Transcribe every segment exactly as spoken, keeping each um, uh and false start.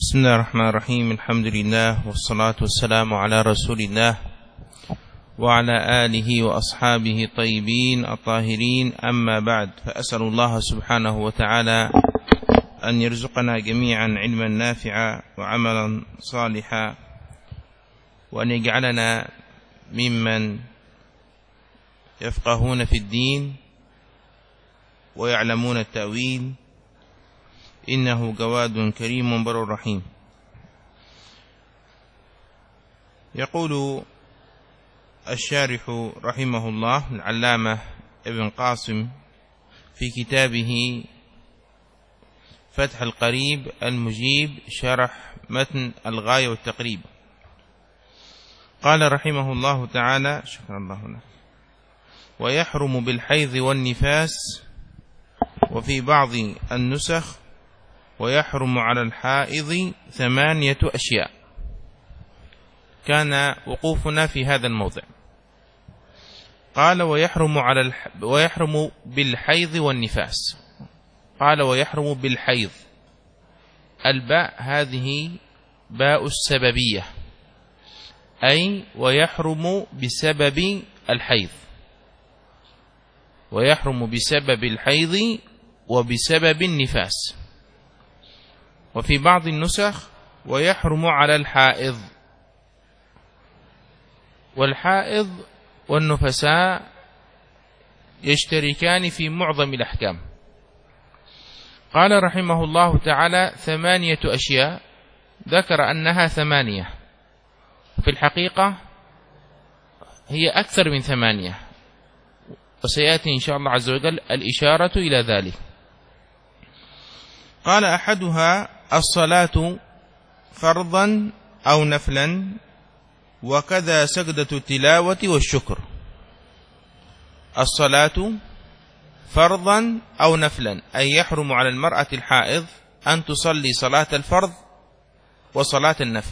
بسم الله الرحمن الرحيم. الحمد لله والصلاة والسلام على رسول الله وعلى آله وأصحابه الطيبين الطاهرين، أما بعد، فأسأل الله سبحانه وتعالى أن يرزقنا جميعا علما نافعا وعملا صالحا، وأن يجعلنا ممن يفقهون في الدين ويعلمون التأويل، إنه جواد كريم بر رحيم. يقول الشارح رحمه الله العلامة ابن قاسم في كتابه فتح القريب المجيب شرح متن الغاية والتقريب، قال رحمه الله تعالى: شكرا الله لك. ويحرم بالحيض والنفاس، وفي بعض النسخ ويحرم على الحائض ثمانية أشياء. كان وقوفنا في هذا الموضع. قال: ويحرم على الح... ويحرم بالحيض والنفاس. قال: ويحرم بالحيض. الباء هذه باء السببية، أي ويحرم بسبب الحيض، ويحرم بسبب الحيض وبسبب النفاس. وفي بعض النسخ ويحرم على الحائض. والحائض والنفساء يشتركان في معظم الأحكام. قال رحمه الله تعالى: ثمانية أشياء، ذكر أنها ثمانية، في الحقيقة هي أكثر من ثمانية، وسيأتي إن شاء الله عز وجل الإشارة إلى ذلك. قال: أحدها الصلاة فرضا أو نفلا، وكذا سجدة التلاوة والشكر. الصلاة فرضا أو نفلا، أي يحرم على المرأة الحائض أن تصلي صلاة الفرض وصلاة النفل،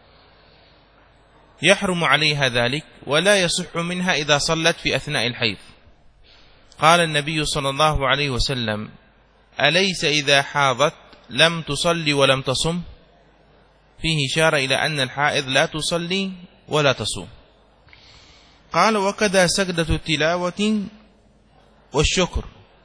يحرم عليها ذلك، ولا يصح منها إذا صلت في أثناء الحيض. قال النبي صلى الله عليه وسلم: أليس إذا حاضت لم تصلي ولم تصم؟ فيه إشارة إلى أن الحائض لا تصلي ولا تصوم. قال: وكذا سجدة التلاوة والشكر.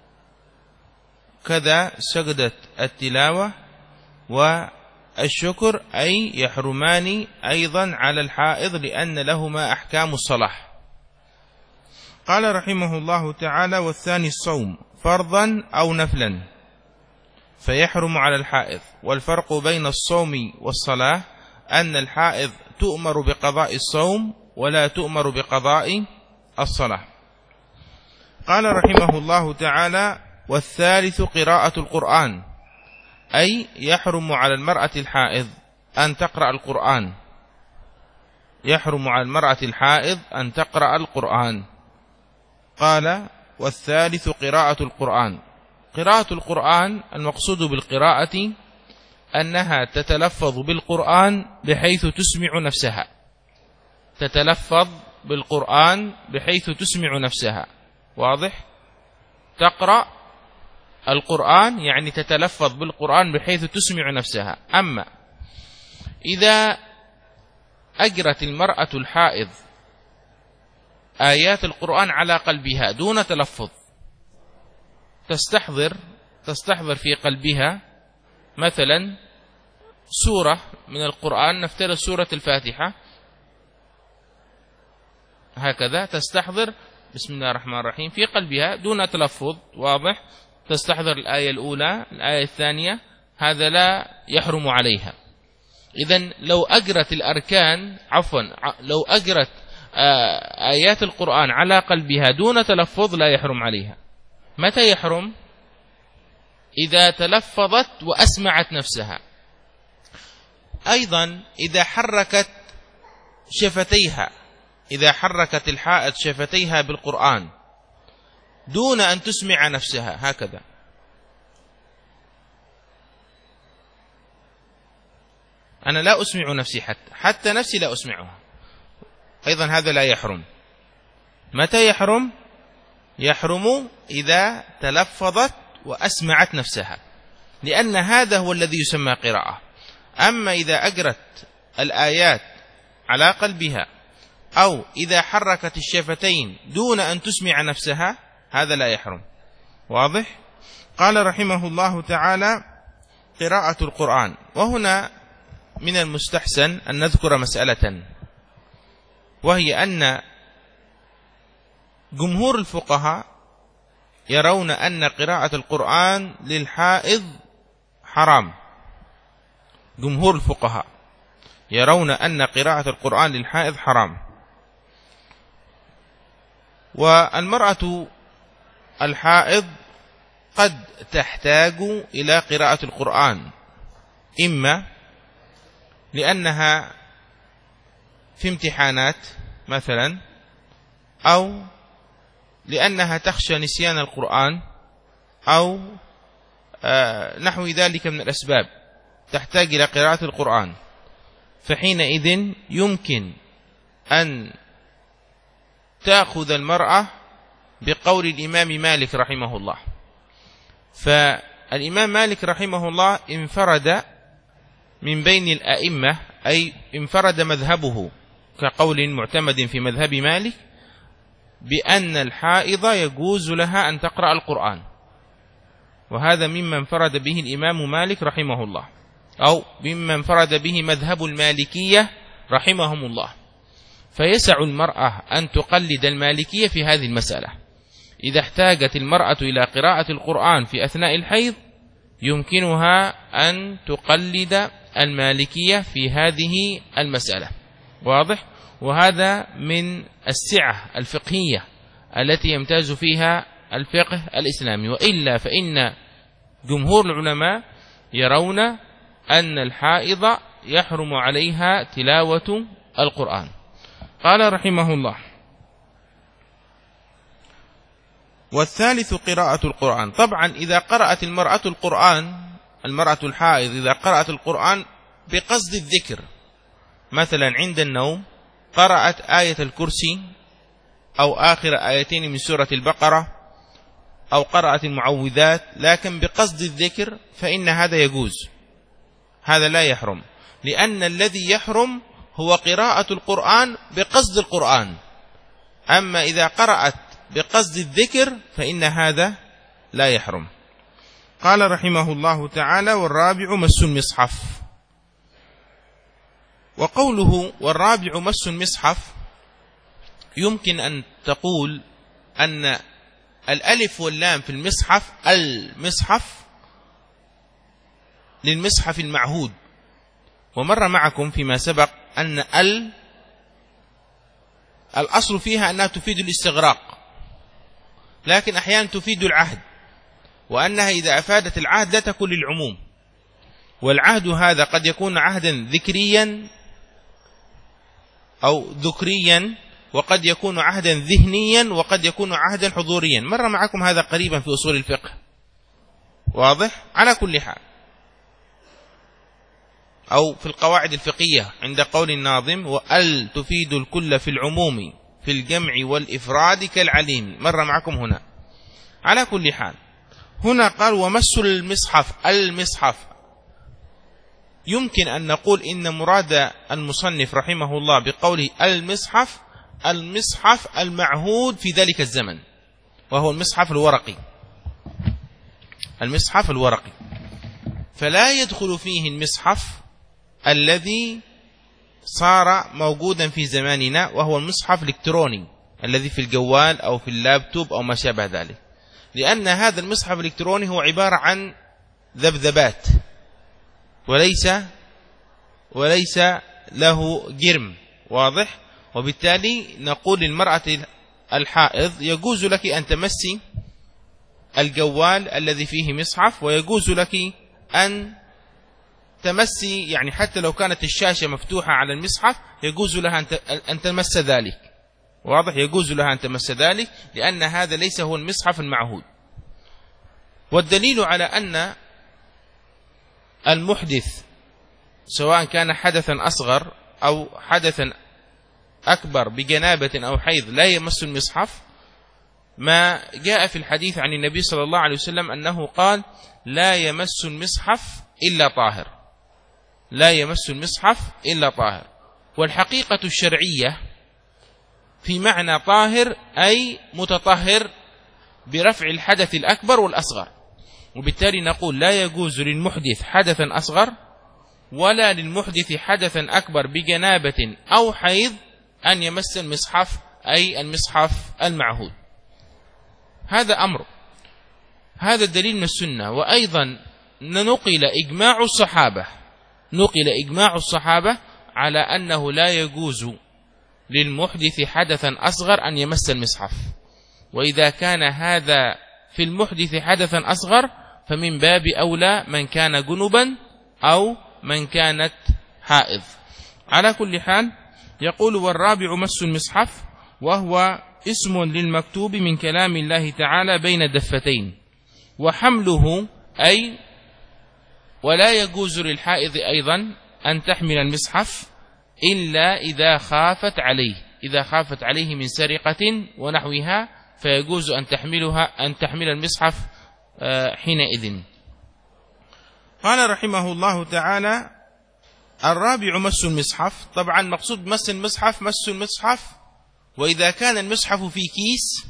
كذا سجدة التلاوة والشكر، أي يحرمان أيضا على الحائض، لأن لهما أحكام الصلاة. قال رحمه الله تعالى: والثاني الصوم فرضا أو نفلا، فيحرم على الحائض. والفرق بين الصوم والصلاة أن الحائض تؤمر بقضاء الصوم ولا تؤمر بقضاء الصلاة. قال رحمه الله تعالى: والثالث قراءة القرآن، أي يحرم على المرأة الحائض أن تقرأ القرآن، يحرم على المرأة الحائض أن تقرأ القرآن. قال: والثالث قراءة القرآن. قراءة القرآن المقصود بالقراءة أنها تتلفظ بالقرآن بحيث تسمع نفسها، تتلفظ بالقرآن بحيث تسمع نفسها. واضح؟ تقرأ القرآن يعني تتلفظ بالقرآن بحيث تسمع نفسها. أما إذا أجرت المرأة الحائض آيات القرآن على قلبها دون تلفظ، تستحضر تستحضر في قلبها مثلا سورة من القرآن، نفترض سورة الفاتحة، هكذا تستحضر بسم الله الرحمن الرحيم في قلبها دون تلفظ. واضح؟ تستحضر الآية الأولى، الآية الثانية، هذا لا يحرم عليها. إذن لو أجرت الأركان عفوا لو أجرت آيات القرآن على قلبها دون تلفظ لا يحرم عليها. متى يحرم؟ إذا تلفظت وأسمعت نفسها. أيضا إذا حركت شفتيها، إذا حركت الحائض شفتيها بالقرآن دون أن تسمع نفسها، هكذا أنا لا أسمع نفسي، حتى حتى نفسي لا أسمعها، أيضا هذا لا يحرم. متى يحرم؟ يحرم إذا تلفظت وأسمعت نفسها، لأن هذا هو الذي يسمى قراءة. أما إذا أجرت الآيات على قلبها أو إذا حركت الشفتين دون أن تسمع نفسها هذا لا يحرم. واضح؟ قال رحمه الله تعالى: قراءة القرآن. وهنا من المستحسن أن نذكر مسألة، وهي أن جمهور الفقهاء يرون أن قراءة القرآن للحائض حرام. جمهور الفقهاء يرون أن قراءة القرآن للحائض حرام. والمرأة الحائض قد تحتاج إلى قراءة القرآن، إما لأنها في امتحانات مثلا، أو لأنها تخشى نسيان القرآن، أو نحو ذلك من الأسباب تحتاج إلى قراءة القرآن. فحينئذ يمكن أن تأخذ المرأة بقول الإمام مالك رحمه الله. فالإمام مالك رحمه الله انفرد من بين الأئمة، أي انفرد مذهبه كقول معتمد في مذهب مالك بأن الحائض يجوز لها أن تقرأ القرآن، وهذا مما انفرد به الإمام مالك رحمه الله، أو مما انفرد به مذهب المالكية رحمهم الله. فيسع المرأة أن تقلد المالكية في هذه المسألة. إذا احتاجت المرأة إلى قراءة القرآن في أثناء الحيض يمكنها أن تقلد المالكية في هذه المسألة. واضح؟ وهذا من السعة الفقهية التي يمتاز فيها الفقه الإسلامي. وإلا فإن جمهور العلماء يرون أن الحائض يحرم عليها تلاوة القرآن. قال رحمه الله: والثالث قراءة القرآن. طبعا إذا قرأت المرأة القرآن، المرأة الحائض إذا قرأت القرآن بقصد الذكر، مثلا عند النوم قرأت آية الكرسي أو آخر آيتين من سورة البقرة، أو قرأت المعوذات لكن بقصد الذكر، فإن هذا يجوز، هذا لا يحرم. لأن الذي يحرم هو قراءة القرآن بقصد القرآن. أما إذا قرأت بقصد الذكر فإن هذا لا يحرم. قال رحمه الله تعالى: والرابع مس المصحف. وقوله والرابع مس المصحف يمكن أن تقول أن الألف واللام في المصحف المصحف للمصحف المعهود. ومر معكم فيما سبق أن ال الأصل فيها أنها تفيد الاستغراق، لكن أحيانا تفيد العهد، وأنها إذا أفادت العهد لا تكون للعموم. والعهد هذا قد يكون عهدا ذكريا أو ذكريا، وقد يكون عهدا ذهنيا، وقد يكون عهدا حضوريا. مر معكم هذا قريبا في أصول الفقه. واضح؟ على كل حال، أو في القواعد الفقهية عند قول الناظم: وأل تفيد الكل في العموم في الجمع والإفراد كالعليم. مر معكم هنا. على كل حال، هنا قال ومس المصحف المصحف. يمكن أن نقول إن مراد المصنف رحمه الله بقوله المصحف المصحف المعهود في ذلك الزمن، وهو المصحف الورقي، المصحف الورقي. فلا يدخل فيه المصحف الذي صار موجودا في زماننا، وهو المصحف الإلكتروني الذي في الجوال أو في اللابتوب أو ما شابه ذلك. لأن هذا المصحف الإلكتروني هو عبارة عن ذبذبات، وليس وليس له جرم. واضح؟ وبالتالي نقول للمرأة الحائض يجوز لك أن تمسي الجوال الذي فيه مصحف، ويجوز لك أن تمسي، يعني حتى لو كانت الشاشة مفتوحة على المصحف يجوز لها أن تمس ذلك. واضح؟ يجوز لها أن تمس ذلك، لأن هذا ليس هو المصحف المعهود. والدليل على أن المحدث سواء كان حدثا أصغر أو حدثا أكبر بجنابة أو حيض لا يمس المصحف ما جاء في الحديث عن النبي صلى الله عليه وسلم أنه قال: لا يمس المصحف إلا طاهر. لا يمس المصحف إلا طاهر. والحقيقة الشرعية في معنى طاهر أي متطهر برفع الحدث الأكبر والأصغر، وبالتالي نقول لا يجوز للمحدث حدثا أصغر ولا للمحدث حدثا أكبر بجنابة أو حيض أن يمس المصحف، أي المصحف المعهود. هذا أمر، هذا الدليل من السنة. وأيضا نقل إجماع الصحابة نقل إجماع الصحابة على أنه لا يجوز للمحدث حدثا أصغر أن يمس المصحف، وإذا كان هذا في المحدث حدثا أصغر فمن باب أولى من كان جنبا أو من كانت حائض. على كل حال يقول: والرابع مس المصحف، وهو اسم للمكتوب من كلام الله تعالى بين دفتين، وحمله أي ولا يجوز للحائض أيضا أن تحمل المصحف إلا إذا خافت عليه إذا خافت عليه من سرقة ونحوها، فيجوز أن تحملها أن تحمل المصحف حينئذ. قال رحمه الله تعالى: الرابع مس المصحف. طبعا مقصود مس المصحف مس المصحف وإذا كان المصحف في كيس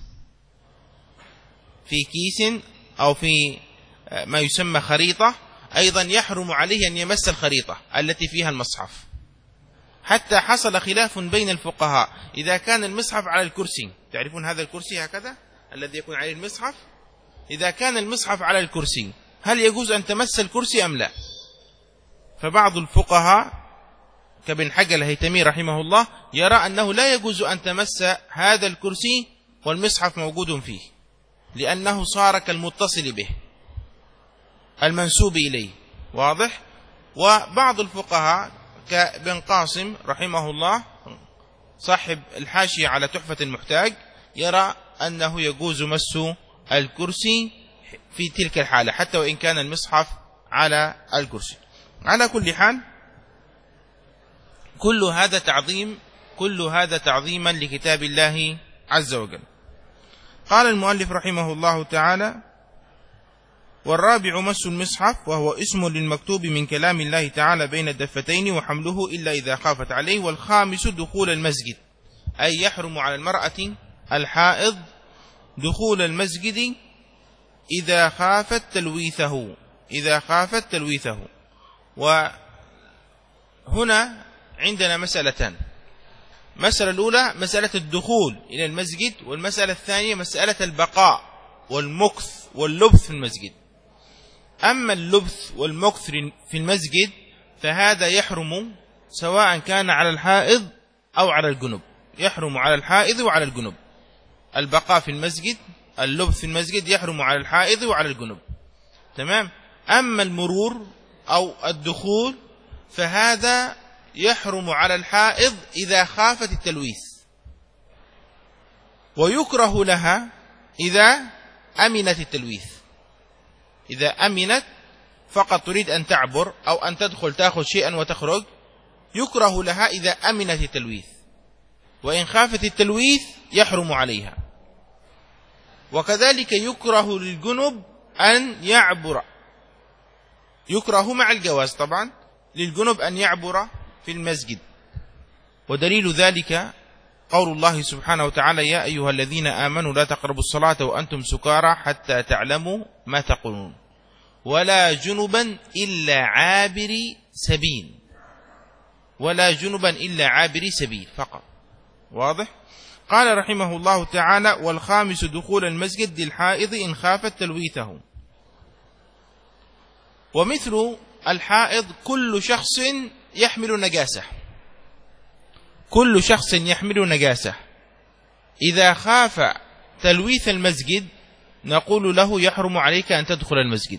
في كيس أو في ما يسمى خريطة، أيضا يحرم عليه أن يمس الخريطة التي فيها المصحف، حتى حصل خلاف بين الفقهاء إذا كان المصحف على الكرسي. تعرفون هذا الكرسي هكذا الذي يكون عليه المصحف؟ إذا كان المصحف على الكرسي هل يجوز أن تمس الكرسي أم لا؟ فبعض الفقهاء كابن حجر الهيثمي رحمه الله يرى أنه لا يجوز أن تمس هذا الكرسي والمصحف موجود فيه، لأنه صار كالمتصل به المنسوب إليه. واضح؟ وبعض الفقهاء كابن قاسم رحمه الله صاحب الحاشية على تحفة المحتاج يرى أنه يجوز مس الكرسي في تلك الحالة حتى وإن كان المصحف على الكرسي. على كل حال كل هذا تعظيم كل هذا تعظيما لكتاب الله عز وجل. قال المؤلف رحمه الله تعالى: والرابع مس المصحف، وهو اسم للمكتوب من كلام الله تعالى بين الدفتين، وحمله إلا إذا خافت عليه. والخامس دخول المسجد، أي يحرم على المرأة الحائض دخول المسجد إذا خافت تلويثه إذا خافت تلويثه وهنا عندنا مسألتان: مسألة الأولى مسألة الدخول إلى المسجد، والمسألة الثانية مسألة البقاء والمكث واللبث في المسجد. أما اللبث والمكث في المسجد فهذا يحرم سواء كان على الحائض أو على الجنب، يحرم على الحائض وعلى الجنب. البقاء في المسجد، اللبث في المسجد يحرم على الحائض وعلى الجنب. تمام. أما المرور أو الدخول فهذا يحرم على الحائض إذا خافت التلويث، ويكره لها إذا أمنت التلويث. إذا أمنت فقط تريد أن تعبر أو أن تدخل تأخذ شيئا وتخرج، يكره لها إذا أمنت التلويث، وإن خافت التلويث يحرم عليها. وكذلك يكره للجنب أن يعبر، يكره مع الجواز طبعا للجنب أن يعبر في المسجد. ودليل ذلك قول الله سبحانه وتعالى: يا أيها الذين آمنوا لا تقربوا الصلاة وأنتم سكارى حتى تعلموا ما تقولون ولا جنبا إلا عابري سبيل ولا جنبا إلا عابري سبيل فقط. واضح؟ قال رحمه الله تعالى: والخامس دخول المسجد للحائض إن خافت تلويثه. ومثل الحائض كل شخص يحمل نجاسة كل شخص يحمل نجاسة إذا خاف تلويث المسجد نقول له يحرم عليك أن تدخل المسجد،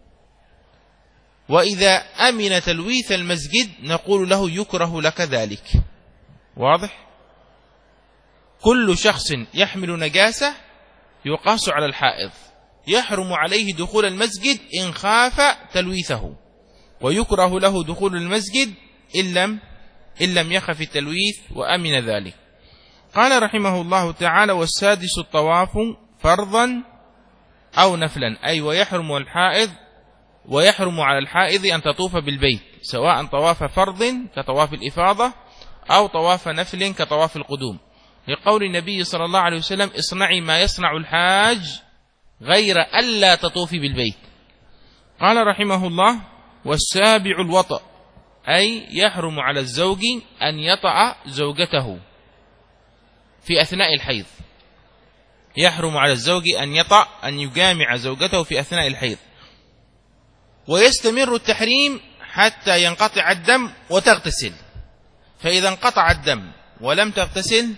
وإذا أمن تلويث المسجد نقول له يكره لك ذلك. واضح؟ كل شخص يحمل نجاسة يقاس على الحائض، يحرم عليه دخول المسجد إن خاف تلويثه، ويكره له دخول المسجد إن لم إن لم يخف التلويث وأمن ذلك. قال رحمه الله تعالى: والسادس الطواف فرضا أو نفلا، أي ويحرم الحائض ويحرم على الحائض أن تطوف بالبيت سواء طواف فرض كطواف الإفاضة أو طواف نفل كطواف القدوم، لقول النبي صلى الله عليه وسلم اصنعي ما يصنع الحاج غير ألا تطوفي بالبيت. قال رحمه الله: والسابع الوطأ، أي يحرم على الزوج أن يطأ زوجته في أثناء الحيض. يحرم على الزوج أن يطأ أن يجامع زوجته في أثناء الحيض، ويستمر التحريم حتى ينقطع الدم وتغتسل. فإذا انقطع الدم ولم تغتسل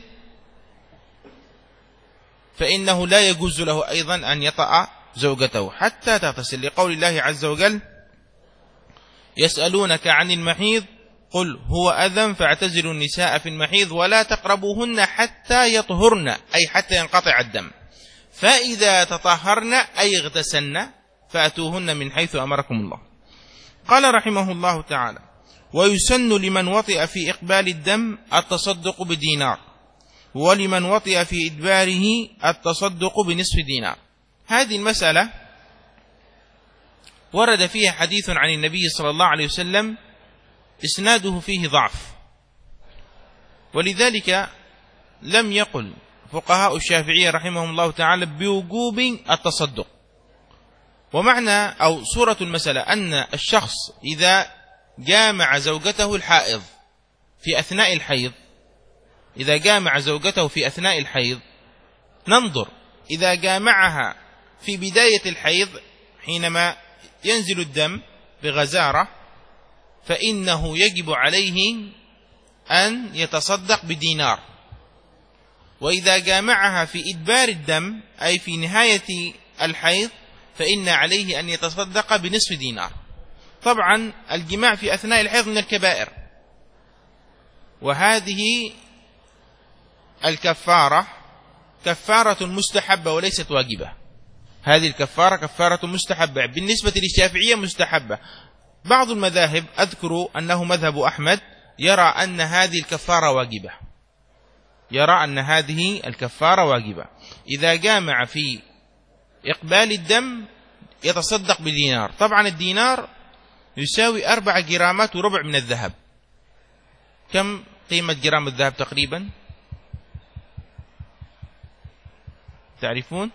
فإنه لا يجوز له أيضا أن يطأ زوجته حتى تغتسل، لقول الله عز وجل: يسألونك عن المحيض قل هو أذى فاعتزلوا النساء في المحيض ولا تقربوهن حتى يطهرن، أي حتى ينقطع الدم، فإذا تطهرن أي اغتسلن فأتوهن من حيث أمركم الله. قال رحمه الله تعالى: ويسن لمن وطئ في إقبال الدم التصدق بدينار، ولمن وطئ في إدباره التصدق بنصف دينار. هذه المسألة ورد فيها حديث عن النبي صلى الله عليه وسلم إسناده فيه ضعف، ولذلك لم يقل فقهاء الشافعية رحمهم الله تعالى بوجوب التصدق. ومعنى أو صورة المسألة أن الشخص إذا جامع زوجته الحائض في أثناء الحيض إذا جامع زوجته في أثناء الحيض ننظر إذا جامعها في بداية الحيض حينما ينزل الدم بغزارة فإنه يجب عليه أن يتصدق بدينار، وإذا جامعها في إدبار الدم أي في نهاية الحيض فإن عليه أن يتصدق بنصف دينار. طبعا الجماع في أثناء الحيض من الكبائر، وهذه الكفارة كفارة مستحبة وليست واجبة. هذه الكفارة كفارة مستحبة بالنسبة للشافعية مستحبة. بعض المذاهب أذكر أنه مذهب أحمد يرى أن هذه الكفارة واجبة يرى أن هذه الكفارة واجبة. إذا جامع في إقبال الدم يتصدق بدينار. طبعا الدينار يساوي أربع جرامات وربع من الذهب. كم قيمة جرام الذهب تقريبا؟ تعرفون؟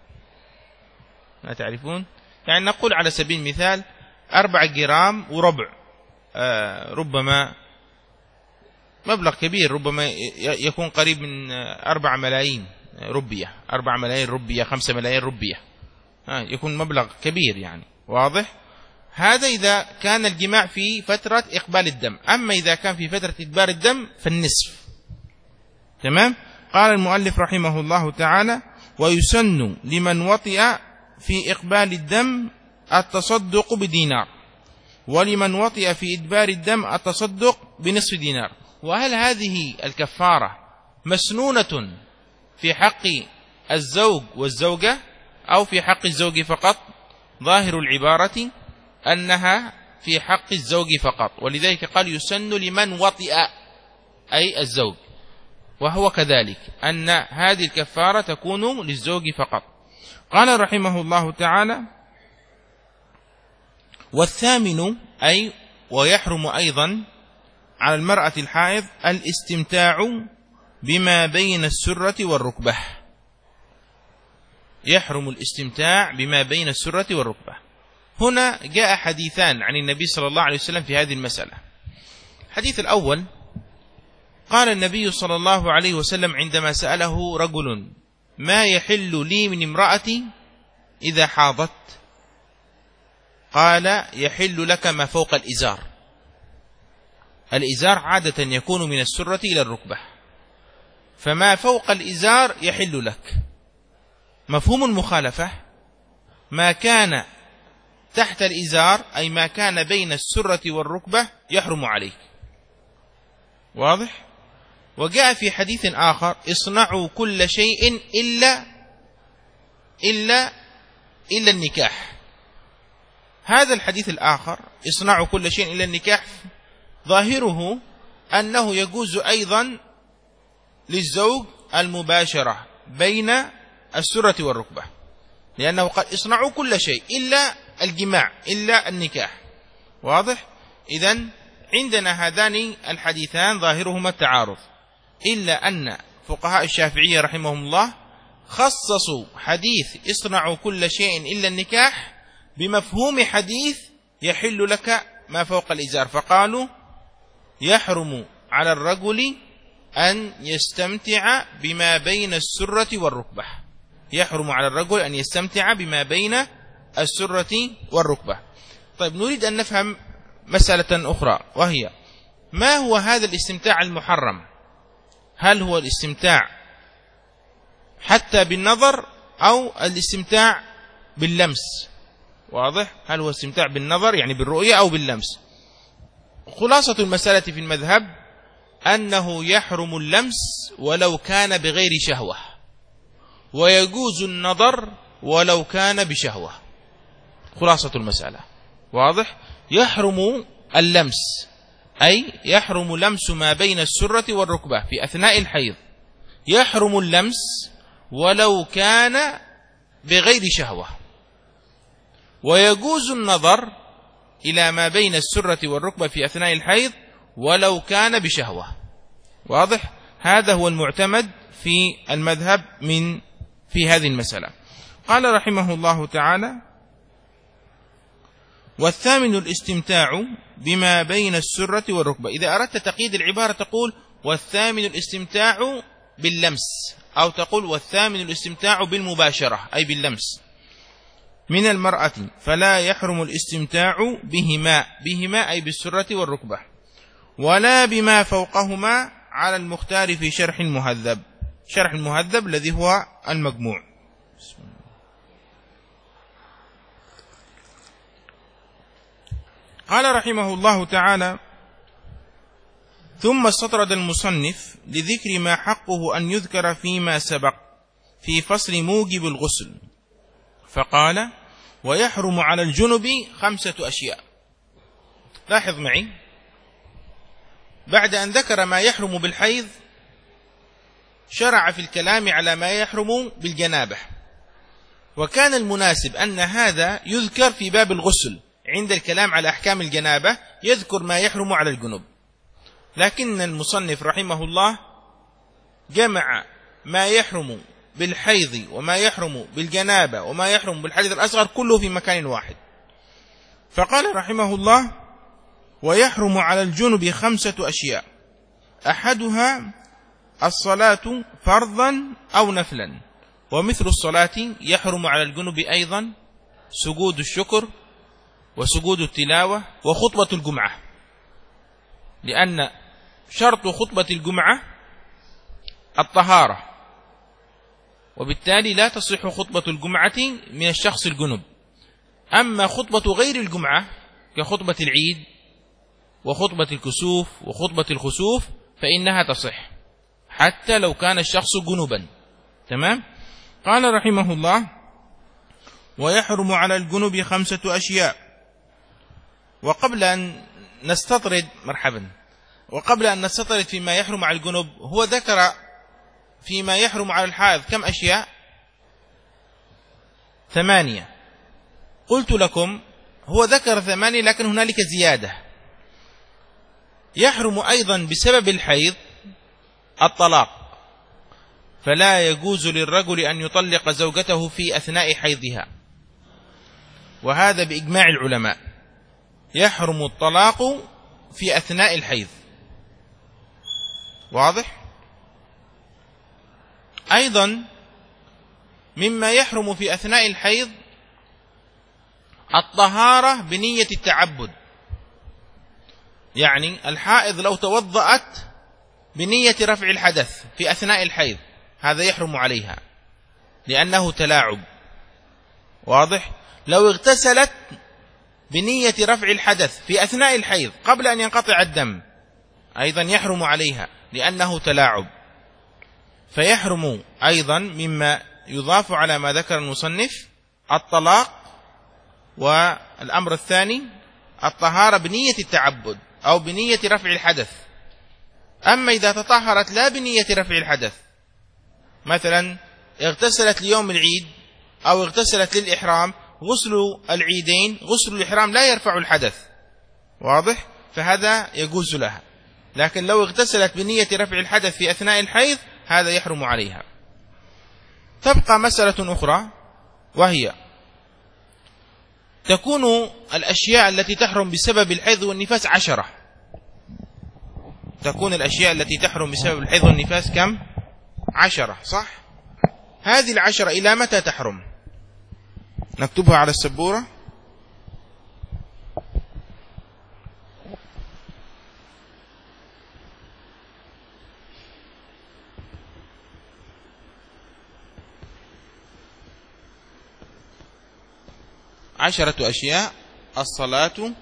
ما تعرفون؟ يعني نقول على سبيل المثال أربع جرام وربع، آه ربما مبلغ كبير، ربما يكون قريب من أربع ملايين ربية أربع ملايين ربية خمسة ملايين ربية، آه يكون مبلغ كبير يعني. واضح؟ هذا إذا كان الجماع في فترة إقبال الدم. أما إذا كان في فترة إدبار الدم فالنصف. تمام؟ قال المؤلف رحمه الله تعالى: ويسن لمن وطئ في إقبال الدم التصدق بدينار، ولمن وطئ في إدبار الدم التصدق بنصف دينار. وهل هذه الكفارة مسنونة في حق الزوج والزوجة أو في حق الزوج فقط؟ ظاهر العبارة أنها في حق الزوج فقط، ولذلك قال يسن لمن وطئ أي الزوج، وهو كذلك أن هذه الكفارة تكون للزوج فقط. قال رحمه الله تعالى: والثامن أي ويحرم أيضا على المرأة الحائض الاستمتاع بما بين السرة والركبة. يحرم الاستمتاع بما بين السرة والركبة. هنا جاء حديثان عن النبي صلى الله عليه وسلم في هذه المسألة. الحديث الأول قال النبي صلى الله عليه وسلم عندما سأله رجل: ما يحل لي من امرأتي إذا حاضت؟ قال: يحل لك ما فوق الإزار. الإزار عادة يكون من السرة إلى الركبة، فما فوق الإزار يحل لك. مفهوم المخالفة: ما كان تحت الإزار أي ما كان بين السرة والركبة يحرم عليك. واضح؟ وجاء في حديث آخر: اصنعوا كل شيء إلا إلا إلا النكاح. هذا الحديث الآخر اصنعوا كل شيء إلا النكاح ظاهره أنه يجوز أيضا للزوج المباشرة بين السرة والركبة، لأنه قال اصنعوا كل شيء إلا الجماع إلا النكاح. واضح؟ إذن عندنا هذان الحديثان ظاهرهما التعارض، إلا أن فقهاء الشافعية رحمهم الله خصصوا حديث اصنعوا كل شيء إلا النكاح بمفهوم حديث يحل لك ما فوق الإزار، فقالوا يحرم على الرجل أن يستمتع بما بين السرة والركبة، يحرم على الرجل أن يستمتع بما بين السرة والركبة. طيب نريد أن نفهم مسألة أخرى، وهي ما هو هذا الاستمتاع المحرم؟ هل هو الاستمتاع حتى بالنظر أو الاستمتاع باللمس؟ واضح؟ هل هو استمتاع بالنظر يعني بالرؤية أو باللمس؟ خلاصة المسألة في المذهب أنه يحرم اللمس ولو كان بغير شهوة، ويجوز النظر ولو كان بشهوة. خلاصة المسألة واضح؟ يحرم اللمس أي يحرم لمس ما بين السرة والركبة في أثناء الحيض، يحرم اللمس ولو كان بغير شهوة، ويجوز النظر إلى ما بين السرة والركبة في أثناء الحيض ولو كان بشهوة. واضح؟ هذا هو المعتمد في المذهب من في هذه المسألة. قال رحمه الله تعالى: والثامن الاستمتاع بما بين السرة والركبة. إذا أردت تقييد العبارة تقول والثامن الاستمتاع باللمس، أو تقول والثامن الاستمتاع بالمباشرة أي باللمس من المرأة، فلا يحرم الاستمتاع بهما، بهما أي بالسرة والركبة، ولا بما فوقهما على المختار في شرح المهذب، شرح المهذب الذي هو المجموع. قال رحمه الله تعالى: ثم استطرد المصنف لذكر ما حقه أن يذكر فيما سبق في فصل موجب الغسل، فقال: ويحرم على الجنب خمسة أشياء. لاحظ معي، بعد أن ذكر ما يحرم بالحيض شرع في الكلام على ما يحرم بالجنابة، وكان المناسب أن هذا يذكر في باب الغسل عند الكلام على أحكام الجنابة، يذكر ما يحرم على الجنوب، لكن المصنف رحمه الله جمع ما يحرم بالحيض وما يحرم بالجنابة وما يحرم بالحدث الأصغر كله في مكان واحد، فقال رحمه الله: ويحرم على الجنب خمسة أشياء، أحدها الصلاة فرضا أو نفلا، ومثل الصلاة يحرم على الجنب أيضا سجود الشكر وسجود التلاوة وخطبة الجمعة، لأن شرط خطبة الجمعة الطهارة، وبالتالي لا تصح خطبة الجمعة من الشخص الجنب. أما خطبة غير الجمعة كخطبة العيد وخطبة الكسوف وخطبة الخسوف فإنها تصح حتى لو كان الشخص جنبا. تمام؟ قال رحمه الله: ويحرم على الجنب خمسة أشياء. وقبل أن نستطرد مرحبا وقبل أن نستطرد فيما يحرم على الجنب، هو ذكر فيما يحرم على الحائض كم أشياء؟ ثمانية. قلت لكم هو ذكر ثمانية لكن هنالك زيادة. يحرم أيضا بسبب الحيض الطلاق، فلا يجوز للرجل أن يطلق زوجته في أثناء حيضها، وهذا بإجماع العلماء، يحرم الطلاق في أثناء الحيض. واضح؟ أيضا مما يحرم في أثناء الحيض الطهارة بنية التعبد، يعني الحائض لو توضأت بنية رفع الحدث في أثناء الحيض هذا يحرم عليها لأنه تلاعب. واضح؟ لو اغتسلت بنية رفع الحدث في أثناء الحيض قبل أن ينقطع الدم أيضا يحرم عليها لأنه تلاعب. فيحرم أيضا مما يضاف على ما ذكر المصنف الطلاق، والأمر الثاني الطهارة بنية التعبد أو بنية رفع الحدث. أما إذا تطهرت لا بنية رفع الحدث، مثلا اغتسلت ليوم العيد أو اغتسلت للإحرام، غسل العيدين غسل الإحرام لا يرفع الحدث. واضح؟ فهذا يجوز لها، لكن لو اغتسلت بنية رفع الحدث في أثناء الحيض هذا يحرم عليها. تبقى مسألة أخرى، وهي تكون الأشياء التي تحرم بسبب الحيض والنفاس عشرة. تكون الأشياء التي تحرم بسبب الحيض والنفاس كم؟ عشرة، صح؟ هذه العشرة إلى متى تحرم؟ نكتبها على السبورة. عشرة أشياء: الصلاة،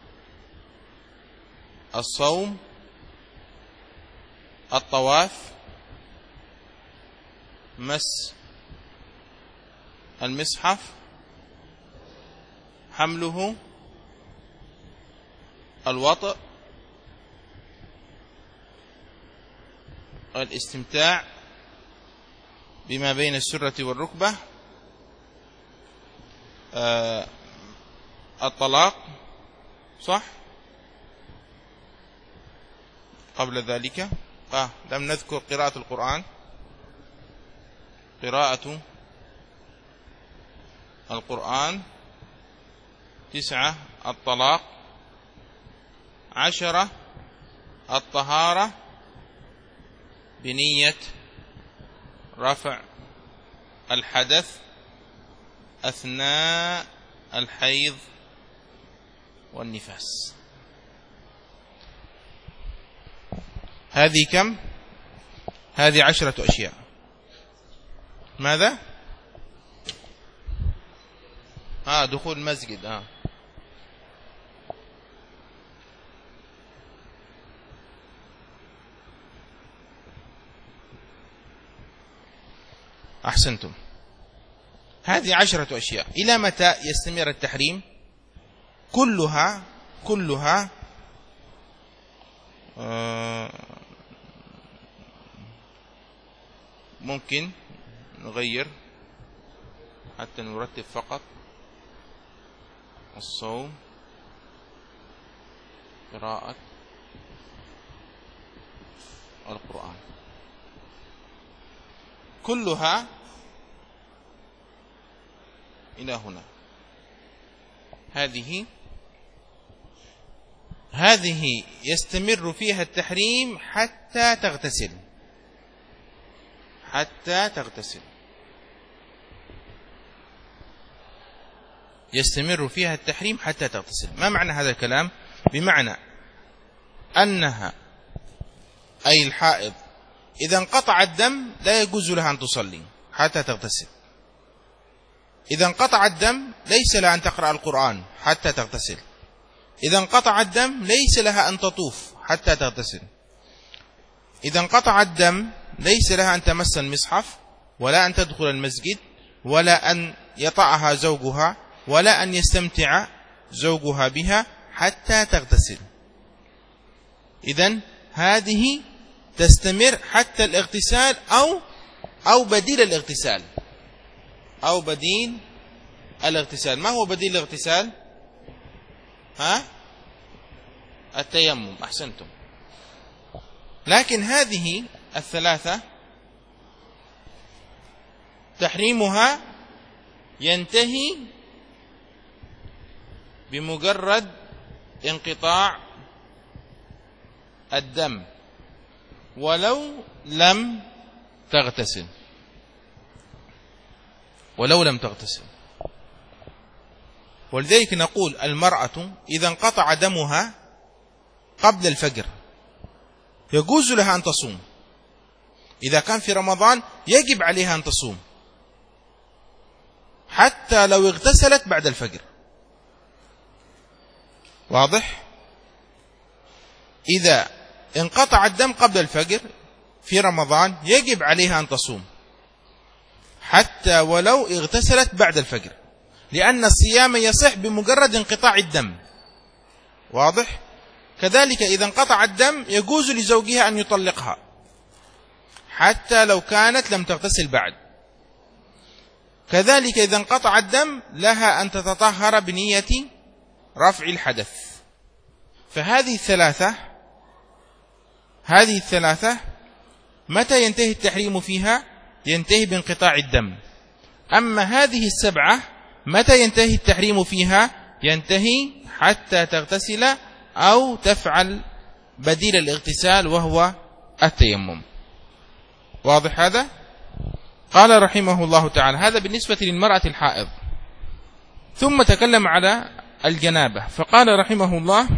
الصوم، الطواف، مس المصحف، حمله، الوطء، الاستمتاع بما بين السرة والركبة، آه الطلاق، صح؟ قبل ذلك آه لم نذكر قراءة القرآن. قراءة القرآن. تسعة الطلاق. عشرة الطهارة بنية رفع الحدث أثناء الحيض والنفاس. هذه كم؟ هذه عشرة أشياء. ماذا؟ آه دخول المسجد. آه أحسنتم. هذه عشرة أشياء. إلى متى يستمر التحريم؟ كلها كلها آه ممكن نغير حتى نرتب فقط. الصوم، قراءة القرآن، كلها إلى هنا. هذه هذه يستمر فيها التحريم حتى تغتسل. حتى تغتسل يستمر فيها التحريم حتى تغتسل. ما معنى هذا الكلام؟ بمعنى أنها أي الحائض إذا انقطع الدم لا يجوز لها أن تصلي حتى تغتسل. إذا انقطع الدم ليس لها أن تقرأ القرآن حتى تغتسل. إذا انقطع الدم ليس لها أن تطوف حتى تغتسل. إذا انقطع الدم ليس لها أن تمس المصحف، ولا أن تدخل المسجد، ولا أن يطأها زوجها، ولا أن يستمتع زوجها بها حتى تغتسل. إذن هذه تستمر حتى الاغتسال أو أو بديل الاغتسال أو بديل الاغتسال. ما هو بديل الاغتسال؟ ها؟ التيمم. أحسنتم. لكن هذه الثلاثة تحريمها ينتهي بمجرد انقطاع الدم ولو لم تغتسل. ولو لم تغتسل. ولذلك نقول المرأة إذا انقطع دمها قبل الفجر يجوز لها أن تصوم. إذا كان في رمضان يجب عليها أن تصوم حتى لو اغتسلت بعد الفجر. واضح؟ إذا انقطع الدم قبل الفجر في رمضان يجب عليها أن تصوم حتى ولو اغتسلت بعد الفجر، لأن الصيام يصح بمجرد انقطاع الدم. واضح؟ كذلك إذا انقطع الدم يجوز لزوجها أن يطلقها حتى لو كانت لم تغتسل بعد. كذلك إذا انقطع الدم لها أن تتطهر بنية رفع الحدث. فهذه الثلاثة هذه الثلاثة متى ينتهي التحريم فيها؟ ينتهي بانقطاع الدم. أما هذه السبعة متى ينتهي التحريم فيها؟ ينتهي حتى تغتسل أو تفعل بديل الاغتسال وهو التيمم. واضح هذا؟ قال رحمه الله تعالى هذا بالنسبة للمرأة الحائض. ثم تكلم على الجنابة فقال رحمه الله: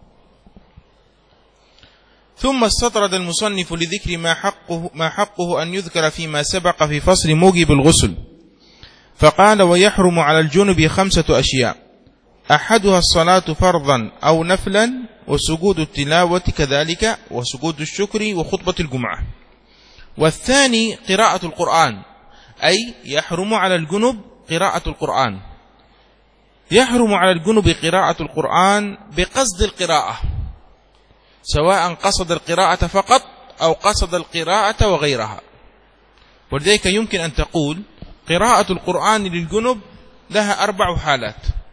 ثم استطرد المصنف لذكر ما حقه, ما حقه أن يذكر فيما سبق في فصل موجب الغسل، فقال: ويحرم على الجنب خمسة أشياء، أحدها الصلاة فرضا أو نفلا، وسجود التلاوة كذلك، وسجود الشكر، وخطبة الجمعة. والثاني قراءة القرآن، أي يحرم على الجنب قراءة القرآن. يحرم على الجنب قراءة القرآن بقصد القراءة، سواء قصد القراءة فقط أو قصد القراءة وغيرها. ولذلك يمكن أن تقول قراءة القرآن للجنب لها أربع حالات.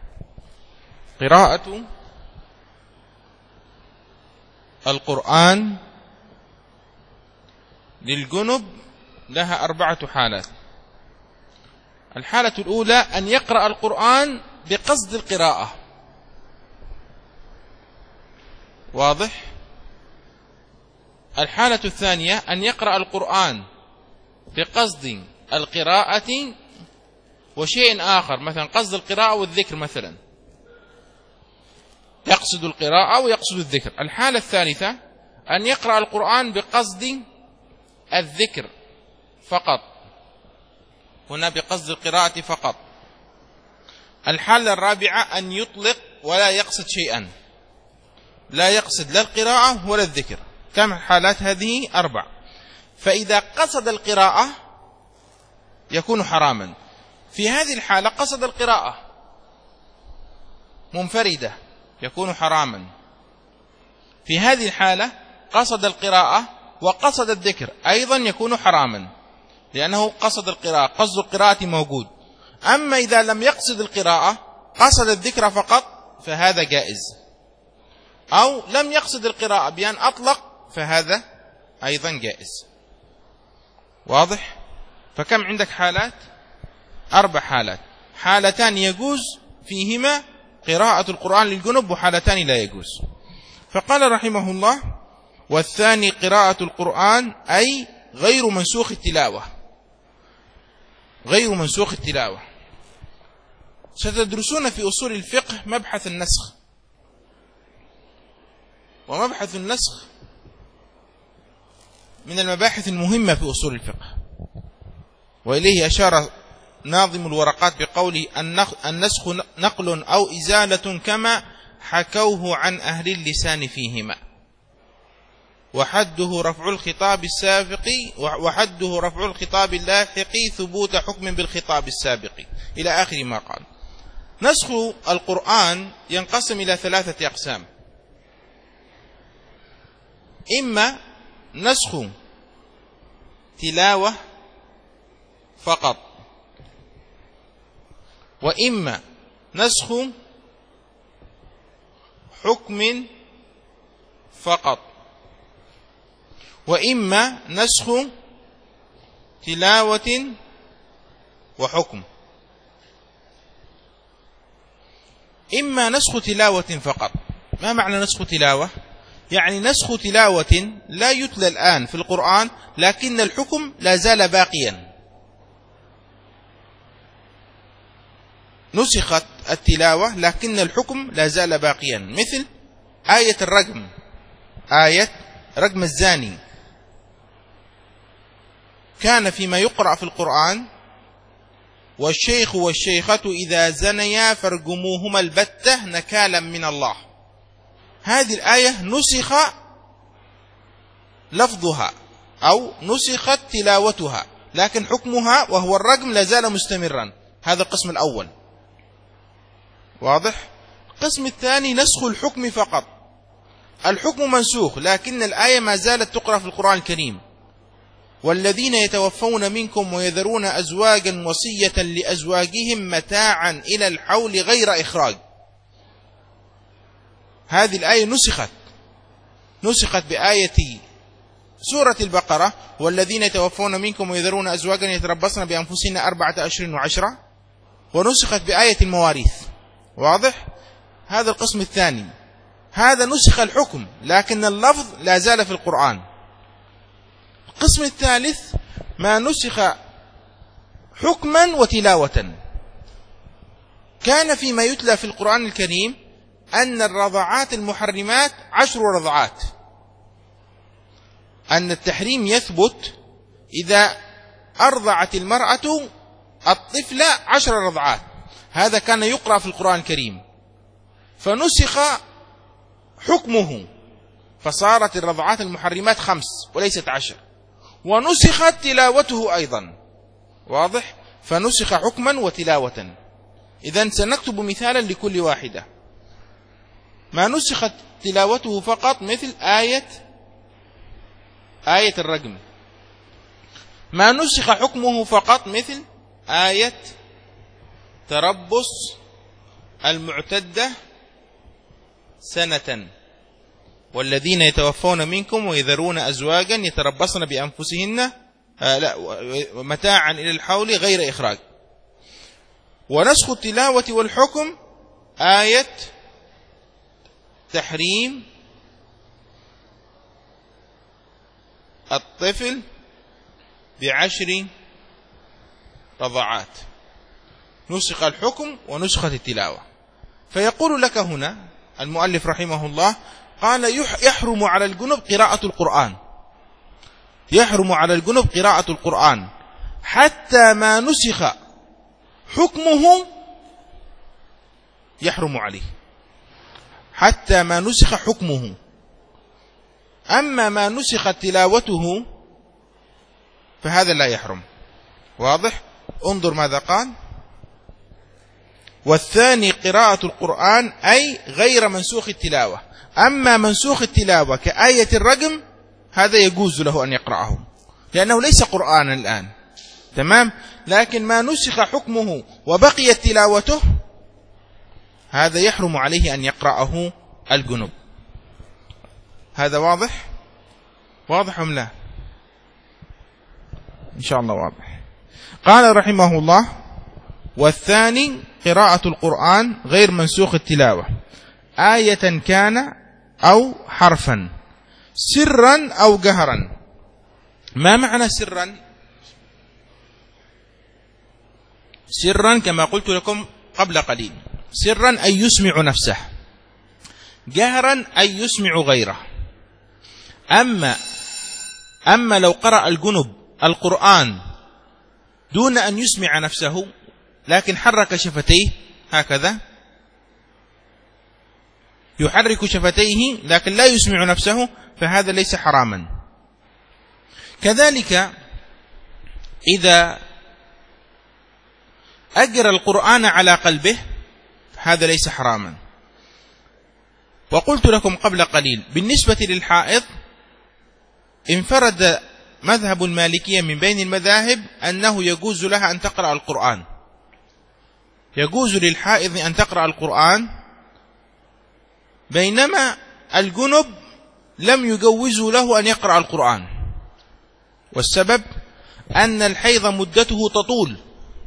قراءة القرآن للجنب لها أربعة حالات. الحالة الأولى أن يقرأ القرآن بقصد القراءة. واضح؟ الحالة الثانية أن يقرأ القرآن بقصد القراءة وشيء آخر، مثلا قصد القراءة والذكر، مثلا يقصد القراءة ويقصد الذكر. الحالة الثالثة أن يقرأ القرآن بقصد الذكر فقط، هنا بقصد القراءة فقط. الحالة الرابعة أن يطلق ولا يقصد شيئا، لا يقصد لا القراءة ولا الذكر. كم حالات هذه؟ أربع. فإذا قصد القراءة يكون حراما. في هذه الحالة قصد القراءة منفردة يكون حراما. في هذه الحالة قصد القراءة وقصد الذكر أيضا يكون حراما، لأنه قصد القراءة، قصد القراءة موجود. أما إذا لم يقصد القراءة، قصد الذكر فقط، فهذا جائز. أو لم يقصد القراءة بأن أطلق، فهذا أيضا جائز. واضح؟ فكم عندك حالات؟ أربع حالات. حالتان يجوز فيهما قراءة القرآن للجنب، وحالتان لا يجوز. فقال رحمه الله: والثاني قراءة القرآن أي غير منسوخ التلاوة. غير منسوخ التلاوة. ستدرسون في أصول الفقه مبحث النسخ، ومبحث النسخ من المباحث المهمة في أصول الفقه، وإليه أشار ناظم الورقات بقوله: النسخ نقل أو إزالة كما حكوه عن أهل اللسان فيهما، وحده رفع الخطاب السابق وحده رفع الخطاب اللاحق ثبوت حكم بالخطاب السابق، إلى آخر ما قال. نسخ القرآن ينقسم إلى ثلاثة أقسام: إما نسخ تلاوة فقط، وإما نسخ حكم فقط، وإما نسخ تلاوة وحكم. إما نسخ تلاوة فقط. ما معنى نسخ تلاوة؟ يعني نسخ تلاوة لا يتلى الآن في القرآن، لكن الحكم لا زال باقيا. نسخت التلاوة لكن الحكم لا زال باقيا، مثل آية الرجم، آية رجم الزاني كان فيما يقرأ في القرآن: والشيخ والشيخة إذا زنيا فارجموهما البتة نكالا من الله. هذه الآية نسخ لفظها أو نسخت تلاوتها، لكن حكمها وهو الرجم لا زال مستمرا. هذا القسم الأول. واضح؟ القسم الثاني نسخ الحكم فقط. الحكم منسوخ لكن الآية ما زالت تقرأ في القرآن الكريم: والذين يتوفون منكم ويذرون أزواجا وصية لأزواجهم متاعا إلى الحول غير إخراج. هذه الآية نسخت نسخت بآية سورة البقرة: والذين يتوفون منكم ويذرون أزواجا يتربصن بأنفسهن أربعة أشهر وعشرة، ونسخت بآية المواريث. واضح؟ هذا القسم الثاني، هذا نسخ الحكم لكن اللفظ لا زال في القرآن. القسم الثالث ما نسخ حكما وتلاوة. كان فيما يتلى في القرآن الكريم أن الرضعات المحرمات عشر رضعات، أن التحريم يثبت إذا أرضعت المرأة الطفل عشر رضعات. هذا كان يقرأ في القرآن الكريم، فنسخ حكمه فصارت الرضعات المحرمات خمس وليست عشر، ونسخت تلاوته أيضا. واضح؟ فنسخ حكما وتلاوة. إذن سنكتب مثالا لكل واحدة. ما نسخت تلاوته فقط مثل آية آية الرجم. ما نسخ حكمه فقط مثل آية تربص المعتدة سنة، والذين يتوفون منكم ويذرون أزواجا يتربصن بأنفسهن آه لا متاعا إلى الحول غير إخراج. ونسخ التلاوة والحكم آية تحريم الطفل بعشر رضعات، نسخ الحكم ونسخت التلاوة. فيقول لك هنا المؤلف رحمه الله قال: يحرم على الجنب قراءة القرآن، يحرم على الجنب قراءة القرآن حتى ما نسخ حكمه يحرم عليه، حتى ما نسخ حكمه. أما ما نسخ تلاوته فهذا لا يحرم. واضح؟ انظر ماذا قال: والثاني قراءة القرآن أي غير منسوخ التلاوة. أما منسوخ التلاوة كآية الرجم هذا يجوز له أن يقرأه لأنه ليس قرآنا الآن، تمام؟ لكن ما نسخ حكمه وبقيت تلاوته هذا يحرم عليه أن يقرأه الجنب. هذا واضح؟ واضح أم لا؟ إن شاء الله واضح. قال رحمه الله: والثاني قراءة القرآن غير منسوخ التلاوة آية كان أو حرفا سرا أو جهرا. ما معنى سرا؟ سرا كما قلت لكم قبل قليل، سرا أي يسمع نفسه، جهرا أي يسمع غيره. أما أما لو قرأ الجنب القرآن دون أن يسمع نفسه لكن حرك شفتيه هكذا، يحرك شفتيه لكن لا يسمع نفسه، فهذا ليس حراما. كذلك إذا أجرى القرآن على قلبه هذا ليس حراما. وقلت لكم قبل قليل بالنسبة للحائض انفرد مذهب المالكية من بين المذاهب أنه يجوز لها أن تقرأ القرآن، يجوز للحائض أن تقرأ القرآن، بينما الجنب لم يجوزوا له أن يقرأ القرآن. والسبب أن الحيض مدته تطول،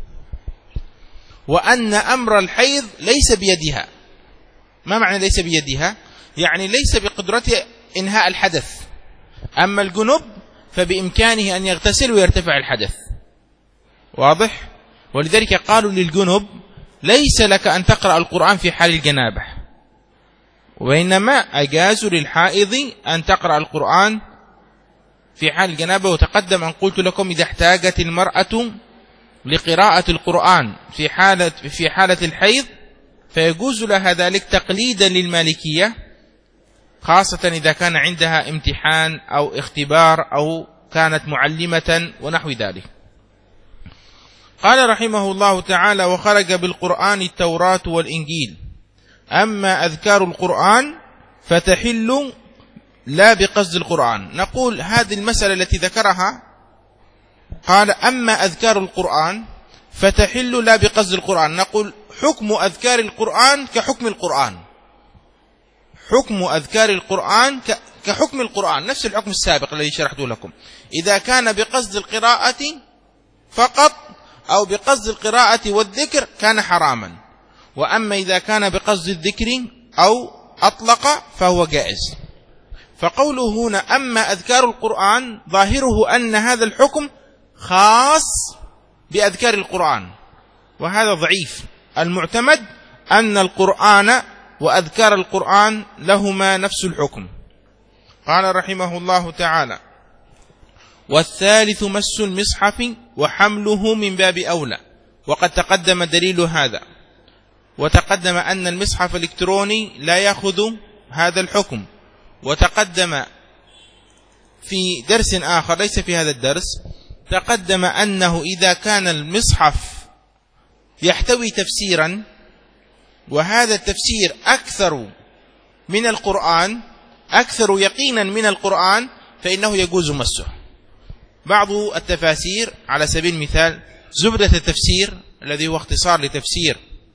وأن أمر الحيض ليس بيدها. ما معنى ليس بيدها؟ يعني ليس بقدرته إنهاء الحدث. أما الجنب فبإمكانه أن يغتسل ويرتفع الحدث. واضح؟ ولذلك قالوا للجنب ليس لك أن تقرأ القرآن في حال الجنابة، وإنما أجازوا للحائض أن تقرأ القرآن في حال الجنابة. وتقدم أن قلت لكم إذا احتاجت المرأة لقراءة القرآن في حالة في حالة الحيض فيجوز لها ذلك تقليدا للمالكية، خاصة إذا كان عندها امتحان أو اختبار أو كانت معلمة ونحو ذلك. قال رحمه الله تعالى: وخرج بالقرآن التوراة والإنجيل. أما أذكار القرآن فتحل لا بقصد القرآن. نقول هذه المسألة التي ذكرها، قال أما أذكار القرآن فتحل لا بقصد القرآن، نقول حكم أذكار القرآن كحكم القرآن، حكم أذكار القرآن كحكم القرآن، نفس الحكم السابق الذي شرحته لكم. إذا كان بقصد القراءة فقط أو بقصد القراءة والذكر كان حراما، وأما إذا كان بقصد الذكر أو أطلق فهو جائز. فقوله هنا أما أذكار القرآن ظاهره أن هذا الحكم خاص بأذكار القرآن، وهذا ضعيف. المعتمد أن القرآن وأذكار القرآن لهما نفس الحكم. قال رحمه الله تعالى: والثالث مس المصحف وحمله من باب أولى، وقد تقدم دليل هذا، وتقدم أن المصحف الإلكتروني لا يأخذ هذا الحكم، وتقدم في درس آخر ليس في هذا الدرس تقدم أنه إذا كان المصحف يحتوي تفسيرا وهذا التفسير أكثر من القرآن، أكثر يقينا من القرآن، فإنه يجوز مسه. بعض التفاسير على سبيل المثال زبدة التفسير الذي هو اختصار لتفسير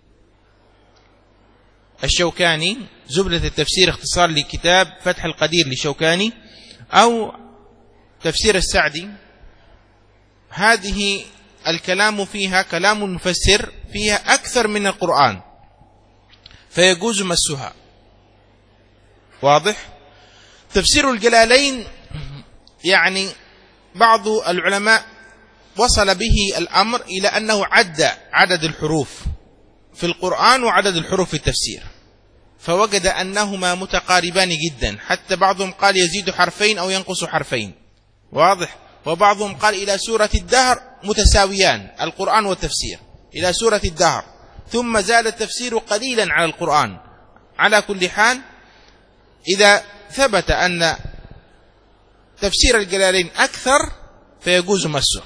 الشوكاني، زبدة التفسير اختصار لكتاب فتح القدير للشوكاني، أو تفسير السعدي، هذه الكلام فيها كلام المفسر فيها أكثر من القرآن فيجوز مسها. واضح؟ تفسير الجلالين يعني بعض العلماء وصل به الأمر إلى أنه عد عدد الحروف في القرآن وعدد الحروف في التفسير، فوجد أنهما متقاربان جدا، حتى بعضهم قال يزيد حرفين أو ينقص حرفين. واضح؟ وبعضهم قال إلى سورة الدهر متساويان القرآن والتفسير، إلى سورة الدهر، ثم زال التفسير قليلا على القرآن. على كل حال إذا ثبت أن تفسير الجلالين أكثر فيجوز مسه،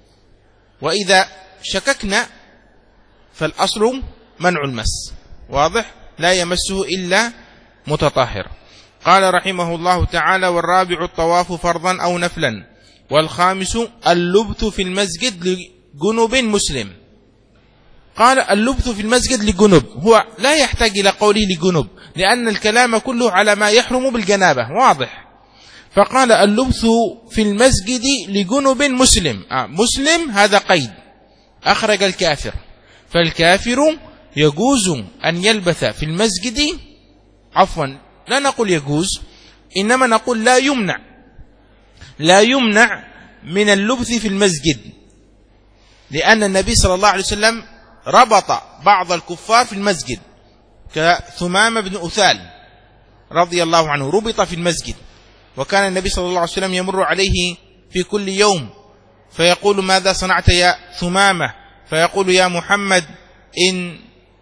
وإذا شككنا فالأصل منع المس. واضح؟ لا يمسه إلا متطهر. قال رحمه الله تعالى: والرابع الطواف فرضا أو نفلا، والخامس اللبث في المسجد لجنب مسلم. قال اللبث في المسجد لجنب، هو لا يحتاج إلى قوله لجنب لأن الكلام كله على ما يحرم بالجنابة. واضح؟ فقال اللبث في المسجد لجنب مسلم. آه مسلم هذا قيد، أخرج الكافر، فالكافر يجوز أن يلبث في المسجد، عفوا لا نقول يجوز، إنما نقول لا يمنع، لا يمنع من اللبث في المسجد، لأن النبي صلى الله عليه وسلم ربط بعض الكفار في المسجد كثمامة بن أثال رضي الله عنه، ربط في المسجد، وكان النبي صلى الله عليه وسلم يمر عليه في كل يوم فيقول: ماذا صنعت يا ثمامة؟ فيقول: يا محمد إن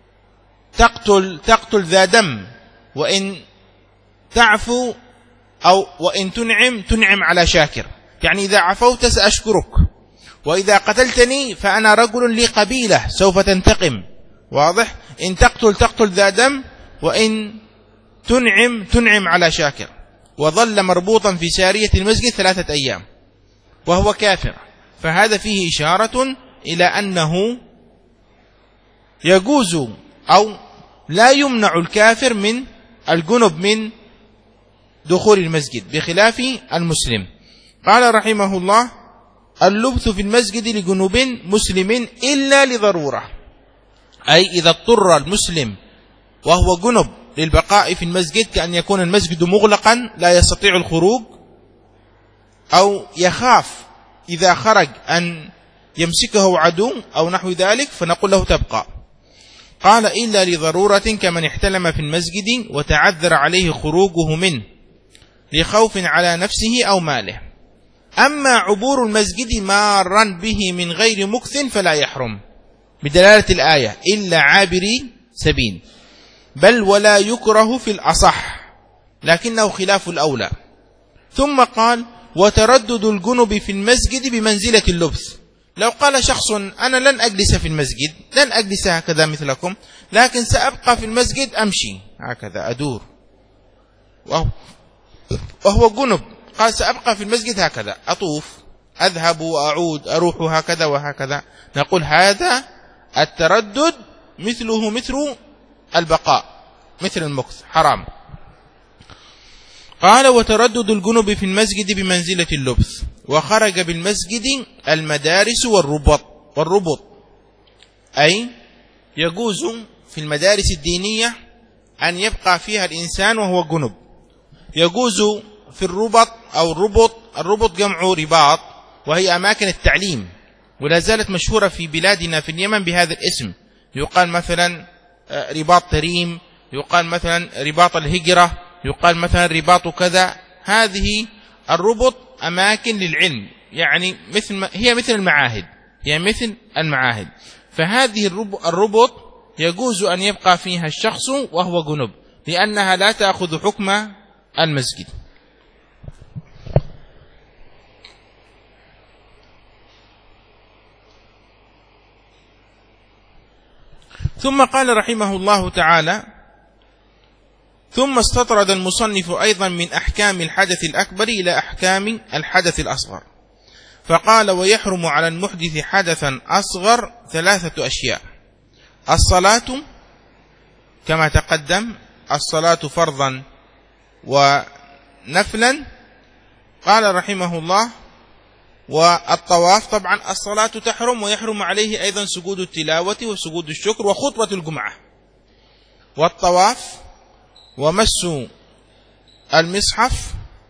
تقتل تقتل ذا دم، وإن تعفو أو وإن تنعم تنعم على شاكر، يعني إذا عفوت سأشكرك، وإذا قتلتني فأنا رجل لي قبيلة سوف تنتقم. واضح؟ إن تقتل تقتل ذا دم، وإن تنعم تنعم على شاكر. وظل مربوطا في سارية المسجد ثلاثة أيام وهو كافر، فهذا فيه إشارة إلى أنه يجوز أو لا يمنع الكافر من الجنب من دخول المسجد بخلاف المسلم. قال رحمه الله: اللبث في المسجد لجنوب مسلم إلا لضرورة، أي إذا اضطر المسلم وهو جنب للبقاء في المسجد، كأن يكون المسجد مغلقا لا يستطيع الخروج، أو يخاف إذا خرج أن يمسكه عدو أو نحو ذلك، فنقول له تبقى. قال: إلا لضرورة كمن احتلم في المسجد وتعذر عليه خروجه منه لخوف على نفسه أو ماله. أما عبور المسجد مارا به من غير مكث فلا يحرم بدلالة الآية إلا عابري سبيل، بل ولا يكره في الأصح، لكنه خلاف الأولى. ثم قال: وتردد الجنب في المسجد بمنزلة اللبث. لو قال شخص: أنا لن أجلس في المسجد، لن أجلس هكذا مثلكم، لكن سأبقى في المسجد أمشي هكذا أدور، وهو, وهو جنب، قال سأبقى في المسجد هكذا أطوف أذهب وأعود أروح هكذا وهكذا، نقول هذا التردد مثله مثل البقاء، مثل المكث، حرام. قال وتردد الجنب في المسجد بمنزلة اللبث، وخرج بالمسجد المدارس والربط والربط أي يجوز في المدارس الدينية أن يبقى فيها الإنسان وهو جنب، يجوز في الربط أو الربط، الربط جمع رباط وهي أماكن التعليم، ولا زالت مشهورة في بلادنا في اليمن بهذا الاسم، يقال مثلا رباط تريم، يقال مثلا رباط الهجرة، يقال مثلا رباط كذا. هذه الربط أماكن للعلم، يعني مثل هي مثل المعاهد، هي مثل المعاهد. فهذه الربط يجوز أن يبقى فيها الشخص وهو جنب، لأنها لا تأخذ حكم المسجد. ثم قال رحمه الله تعالى: ثم استطرد المصنف أيضا من أحكام الحدث الأكبر إلى أحكام الحدث الأصغر، فقال: ويحرم على المحدث حدثا أصغر ثلاثة أشياء: الصلاة كما تقدم، الصلاة فرضا ونفلا، قال رحمه الله، والطواف، طبعا الصلاة تحرم ويحرم عليه أيضا سجود التلاوة وسجود الشكر وخطبة الجمعة، والطواف، ومس المصحف،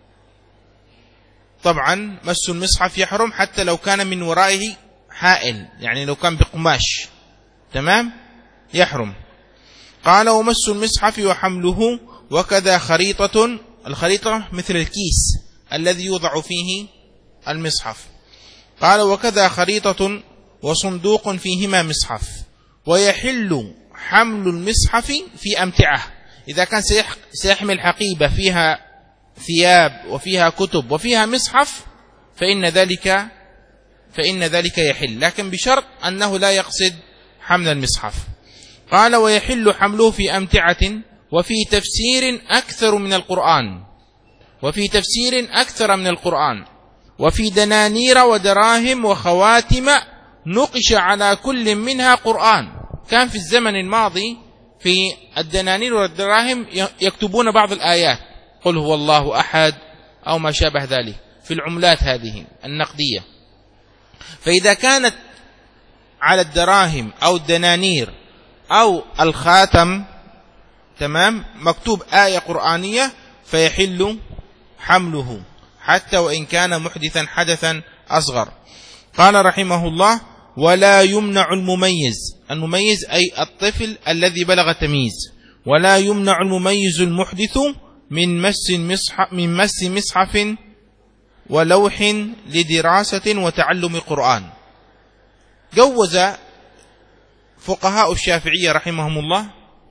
طبعا مس المصحف يحرم حتى لو كان من ورائه حائل، يعني لو كان بقماش تمام يحرم. قال: ومس المصحف وحمله، وكذا خريطة، الخريطة مثل الكيس الذي يوضع فيه المصحف. قال: وكذا خريطة وصندوق فيهما مصحف، ويحل حمل المصحف في أمتعة، إذا كان سيحمل حقيبة فيها ثياب وفيها كتب وفيها مصحف فإن ذلك فإن ذلك يحل، لكن بشرط أنه لا يقصد حمل المصحف. قال: ويحل حمله في أمتعة وفي تفسير أكثر من القرآن وفي تفسير أكثر من القرآن وفي دنانير ودراهم وخواتم نقش على كل منها قرآن. كان في الزمن الماضي في الدنانير والدراهم يكتبون بعض الآيات، قل هو الله أحد أو ما شابه ذلك، في العملات هذه النقدية. فإذا كانت على الدراهم أو الدنانير أو الخاتم تمام مكتوب آية قرآنية فيحل حمله حتى وإن كان محدثا حدثا أصغر. قال رحمه الله: ولا يمنع المميز، المميز أي الطفل الذي بلغ التمييز، ولا يمنع المميز المحدث من مس مصحف من مس مصحف ولوح لدراسة وتعلم القرآن. جوز فقهاء الشافعية رحمهم الله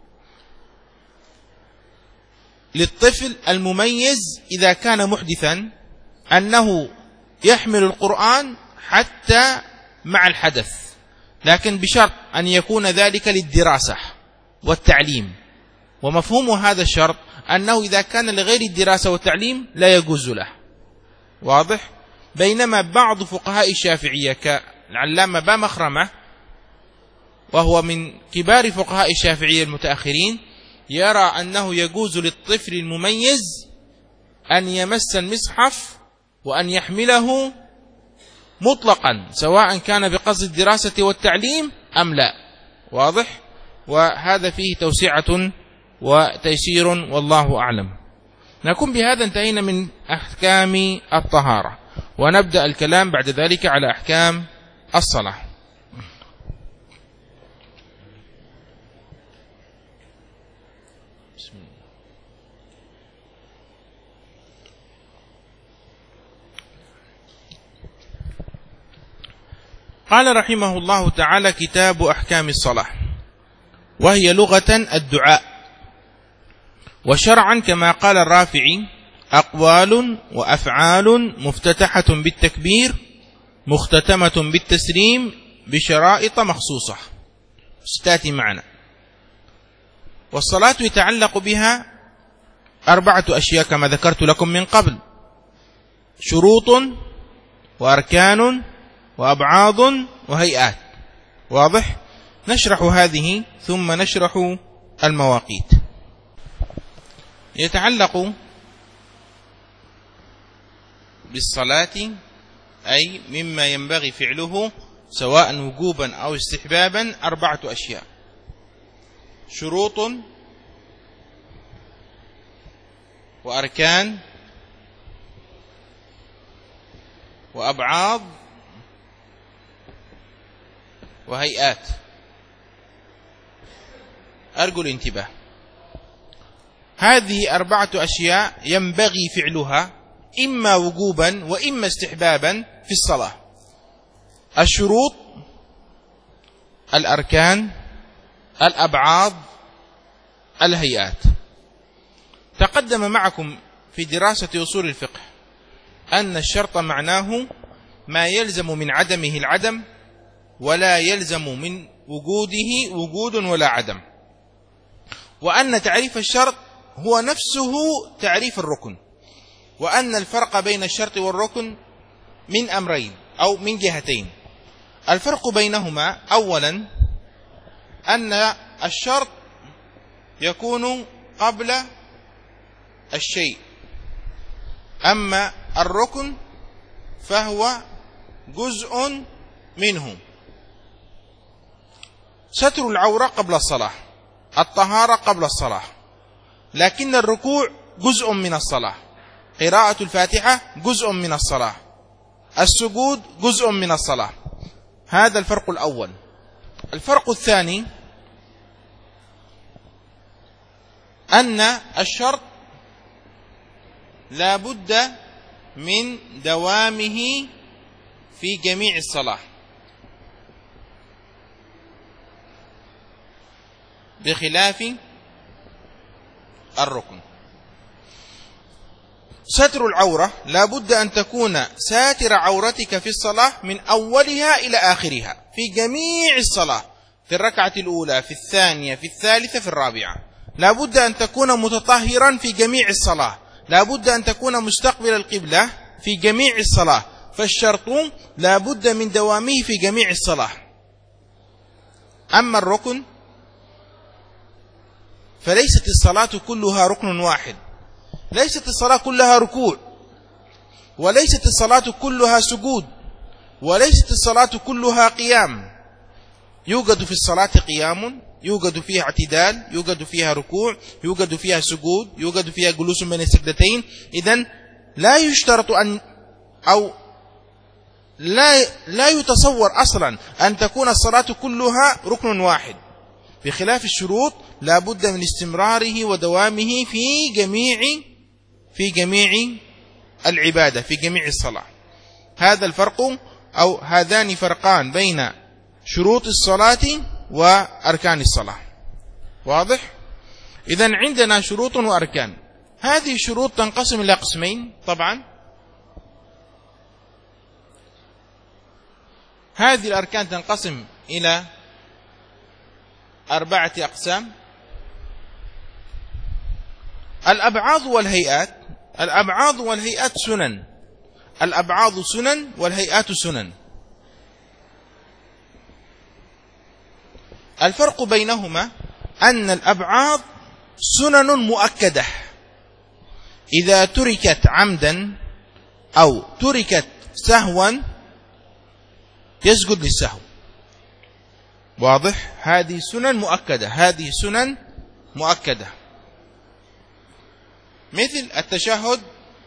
للطفل المميز إذا كان محدثا أنه يحمل القرآن حتى مع الحدث، لكن بشرط أن يكون ذلك للدراسة والتعليم. ومفهوم هذا الشرط أنه إذا كان لغير الدراسة والتعليم لا يجوز له، واضح؟ بينما بعض فقهاء الشافعية كالعلامة بامخرمة وهو من كبار فقهاء الشافعية المتأخرين يرى أنه يجوز للطفل المميز أن يمس المصحف وأن يحمله مطلقا سواء كان بقصد الدراسة والتعليم أم لا، واضح؟ وهذا فيه توسعة وتيسير والله أعلم. نكون بهذا انتهينا من أحكام الطهارة، ونبدأ الكلام بعد ذلك على أحكام الصلاة. بسم الله. قال رحمه الله تعالى: كتاب أحكام الصلاة، وهي لغة الدعاء، وشرعا كما قال الرافعي: أقوال وأفعال مفتتحة بالتكبير مختتمة بالتسليم بشرائط مخصوصة ستاتي معنا. والصلاة يتعلق بها أربعة أشياء كما ذكرت لكم من قبل: شروط وأركان وأبعاض وهيئات، واضح؟ نشرح هذه ثم نشرح المواقيت. يتعلق بالصلاة أي مما ينبغي فعله سواء وجوبا أو استحبابا أربعة أشياء: شروط وأركان وأبعاض وهيئات. أرجو الانتباه، هذه أربعة أشياء ينبغي فعلها إما وجوبا وإما استحبابا في الصلاة: الشروط، الأركان، الأبعاض، الهيئات. تقدم معكم في دراسة أصول الفقه أن الشرط معناه ما يلزم من عدمه العدم ولا يلزم من وجوده وجود ولا عدم، وأن تعريف الشرط هو نفسه تعريف الركن، وأن الفرق بين الشرط والركن من أمرين أو من جهتين. الفرق بينهما أولا أن الشرط يكون قبل الشيء، أما الركن فهو جزء منه. ستر العورة قبل الصلاة، الطهارة قبل الصلاة، لكن الركوع جزء من الصلاة، قراءة الفاتحة جزء من الصلاة، السجود جزء من الصلاة. هذا الفرق الأول. الفرق الثاني أن الشرط لا بد من دوامه في جميع الصلاة، بخلاف الركن. ستر العورة لا بد أن تكون ساتر عورتك في الصلاة من أولها إلى آخرها في جميع الصلاة، في الركعة الأولى، في الثانية، في الثالثة، في الرابعة. لا بد أن تكون متطهرا في جميع الصلاة، لا بد أن تكون مستقبل القبلة في جميع الصلاة. فالشرط لا بد من دوامه في جميع الصلاة. أما الركن فليست الصلاة كلها ركن واحد، ليست الصلاة كلها ركوع، وليست الصلاة كلها سجود، وليست الصلاة كلها قيام. يوجد في الصلاة قيام، يوجد فيها اعتدال، يوجد فيها ركوع، يوجد فيها سجود، يوجد فيها جلوس بين السجدتين. إذن لا يشترط أن أو لا لا يتصور أصلا أن تكون الصلاة كلها ركن واحد، بخلاف الشروط لا بد من استمراره ودوامه في جميع في جميع العبادة، في جميع الصلاة. هذا الفرق أو هذان فرقان بين شروط الصلاة وأركان الصلاة. واضح؟ إذن عندنا شروط وأركان. هذه الشروط تنقسم إلى قسمين طبعا. هذه الأركان تنقسم إلى أربعة أقسام: الأبعاض والهيئات. الأبعاض والهيئات سنن، الأبعاض سنن والهيئات سنن. الفرق بينهما أن الأبعاض سنن مؤكدة، إذا تركت عمدا أو تركت سهوا يسجد للسهو. واضح؟ هذه سنن مؤكدة، هذه سنن مؤكدة، مثل التشهد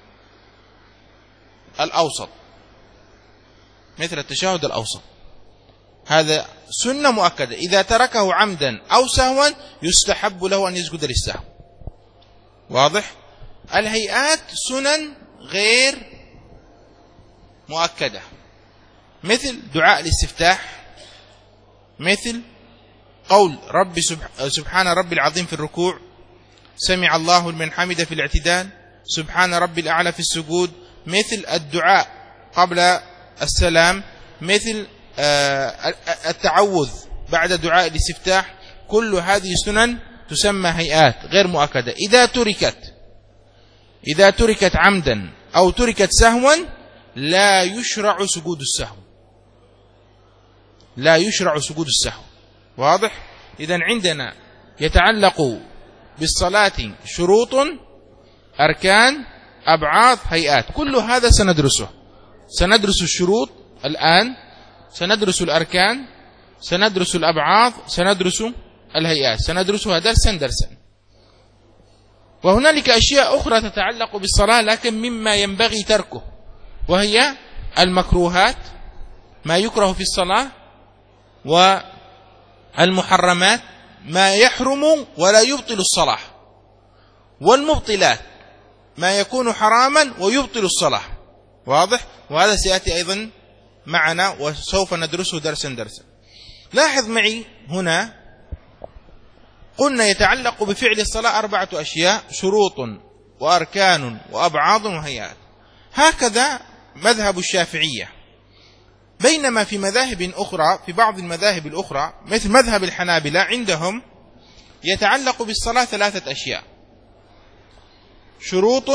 الأوسط، مثل التشهد الأوسط، هذا سنة مؤكدة، إذا تركه عمدا أو سهوا يستحب له أن يسجد للسهو. واضح؟ الهيئات سنن غير مؤكدة، مثل دعاء الاستفتاح، مثل قول رب سبحان ربي العظيم في الركوع، سمع الله لمن حمده في الاعتدال، سبحان ربي الأعلى في السجود، مثل الدعاء قبل السلام، مثل التعوذ بعد دعاء الاستفتاح. كل هذه السنن تسمى هيئات غير مؤكدة. إذا تركت إذا تركت عمدا أو تركت سهوا لا يشرع سجود السهو، لا يشرع سجود السهو. واضح؟ إذن عندنا يتعلق بالصلاة شروط، أركان، أبعاض، هيئات، كل هذا سندرسه. سندرس الشروط الآن، سندرس الأركان، سندرس الأبعاض، سندرس الهيئات، سندرسها درسا درسا. وهنالك أشياء أخرى تتعلق بالصلاة لكن مما ينبغي تركه، وهي المكروهات، ما يكره في الصلاة، والمحرمات، ما يحرم ولا يبطل الصلاة، والمبطلات، ما يكون حراما ويبطل الصلاة. واضح؟ وهذا سيأتي أيضا معنا وسوف ندرسه درسا درسا. لاحظ معي هنا قلنا يتعلق بفعل الصلاة أربعة أشياء: شروط وأركان وأبعاض وهيئات. هكذا مذهب الشافعية، بينما في مذاهب أخرى، في بعض المذاهب الأخرى مثل مذهب الحنابلة، عندهم يتعلق بالصلاة ثلاثة أشياء: شروط،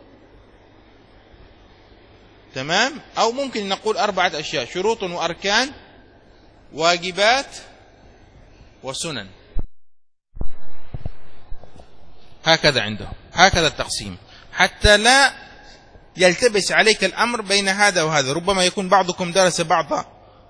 تمام، أو ممكن نقول أربعة أشياء: شروط وأركان، واجبات، وسنن. هكذا عندهم، هكذا التقسيم، حتى لا يلتبس عليك الأمر بين هذا وهذا. ربما يكون بعضكم درس بعض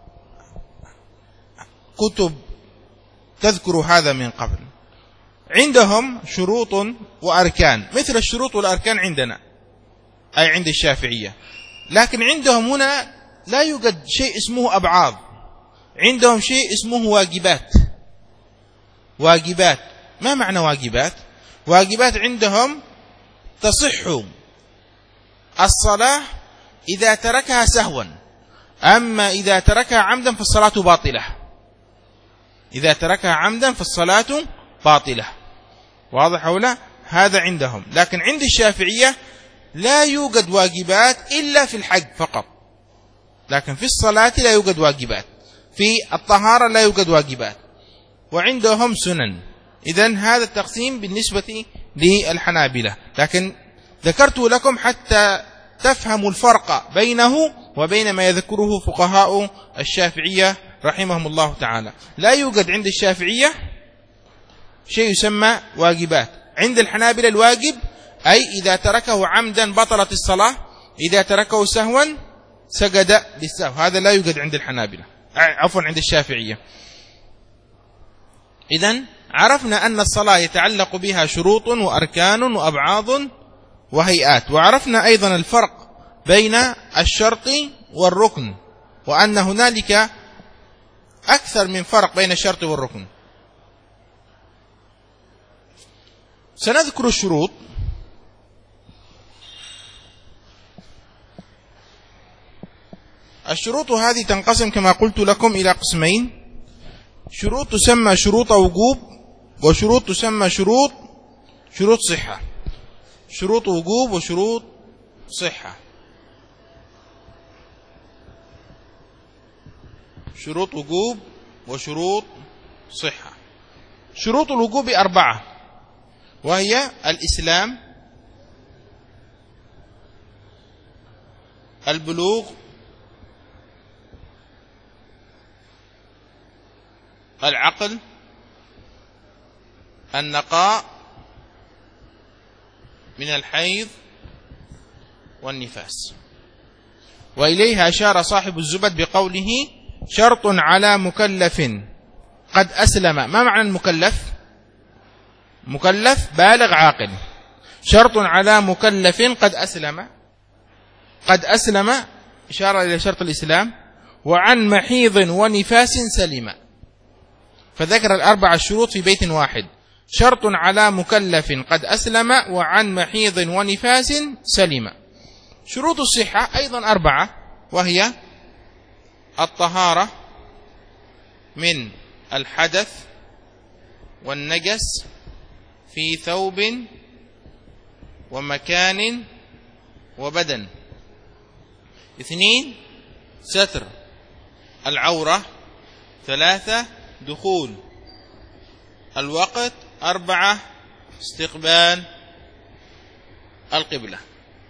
كتب تذكر هذا من قبل. عندهم شروط وأركان مثل الشروط والأركان عندنا، أي عند الشافعية، لكن عندهم هنا لا يوجد شيء اسمه أبعاض، عندهم شيء اسمه واجبات. واجبات، ما معنى واجبات؟ واجبات عندهم تصح الصلاة إذا تركها سهوا، أما إذا تركها عمدا فالصلاة باطلة. إذا تركها عمدا فالصلاة باطلة. واضح أو لا؟ هذا عندهم. لكن عند الشافعية لا يوجد واجبات إلا في الحج فقط، لكن في الصلاة لا يوجد واجبات، في الطهارة لا يوجد واجبات، وعندهم سنن. إذن هذا التقسيم بالنسبة للحنابلة، لكن ذكرت لكم حتى تفهموا الفرق بينه وبين ما يذكره فقهاء الشافعية رحمهم الله تعالى. لا يوجد عند الشافعية شيء يسمى واجبات. عند الحنابلة الواجب أي إذا تركه عمدا بطلت الصلاة، إذا تركه سهوا سجد للسهو. هذا لا يوجد عند الحنابلة، عفوا عند الشافعية. إذن عرفنا أن الصلاة يتعلق بها شروط وأركان وأبعاض وهيئات، وعرفنا أيضا الفرق بين الشرط والركن، وأن هنالك أكثر من فرق بين الشرط والركن. سنذكر الشروط. الشروط هذه تنقسم كما قلت لكم إلى قسمين: شروط تسمى شروط وجوب، وشروط تسمى شروط شروط صحة. شروط وجوب وشروط صحة. شروط وجوب وشروط صحة. شروط الوجوب أربعة، وهي الإسلام، البلوغ، العقل، النقاء من الحيض والنفاس. وإليها أشار صاحب الزبد بقوله: شرط على مكلف قد أسلم. ما معنى المكلف؟ مكلف بالغ عاقل. شرط على مكلف قد أسلم، قد أسلم إشارة إلى شرط الإسلام، وعن محيض ونفاس سلم. فذكر الأربع الشروط في بيت واحد: شرط على مكلف قد أسلم، وعن محيض ونفاس سلم. شروط الصحة أيضا أربعة، وهي الطهارة من الحدث والنجس في ثوب ومكان وبدن. اثنين، ستر العورة. ثلاثة، دخول الوقت. أربعة، استقبال القبلة.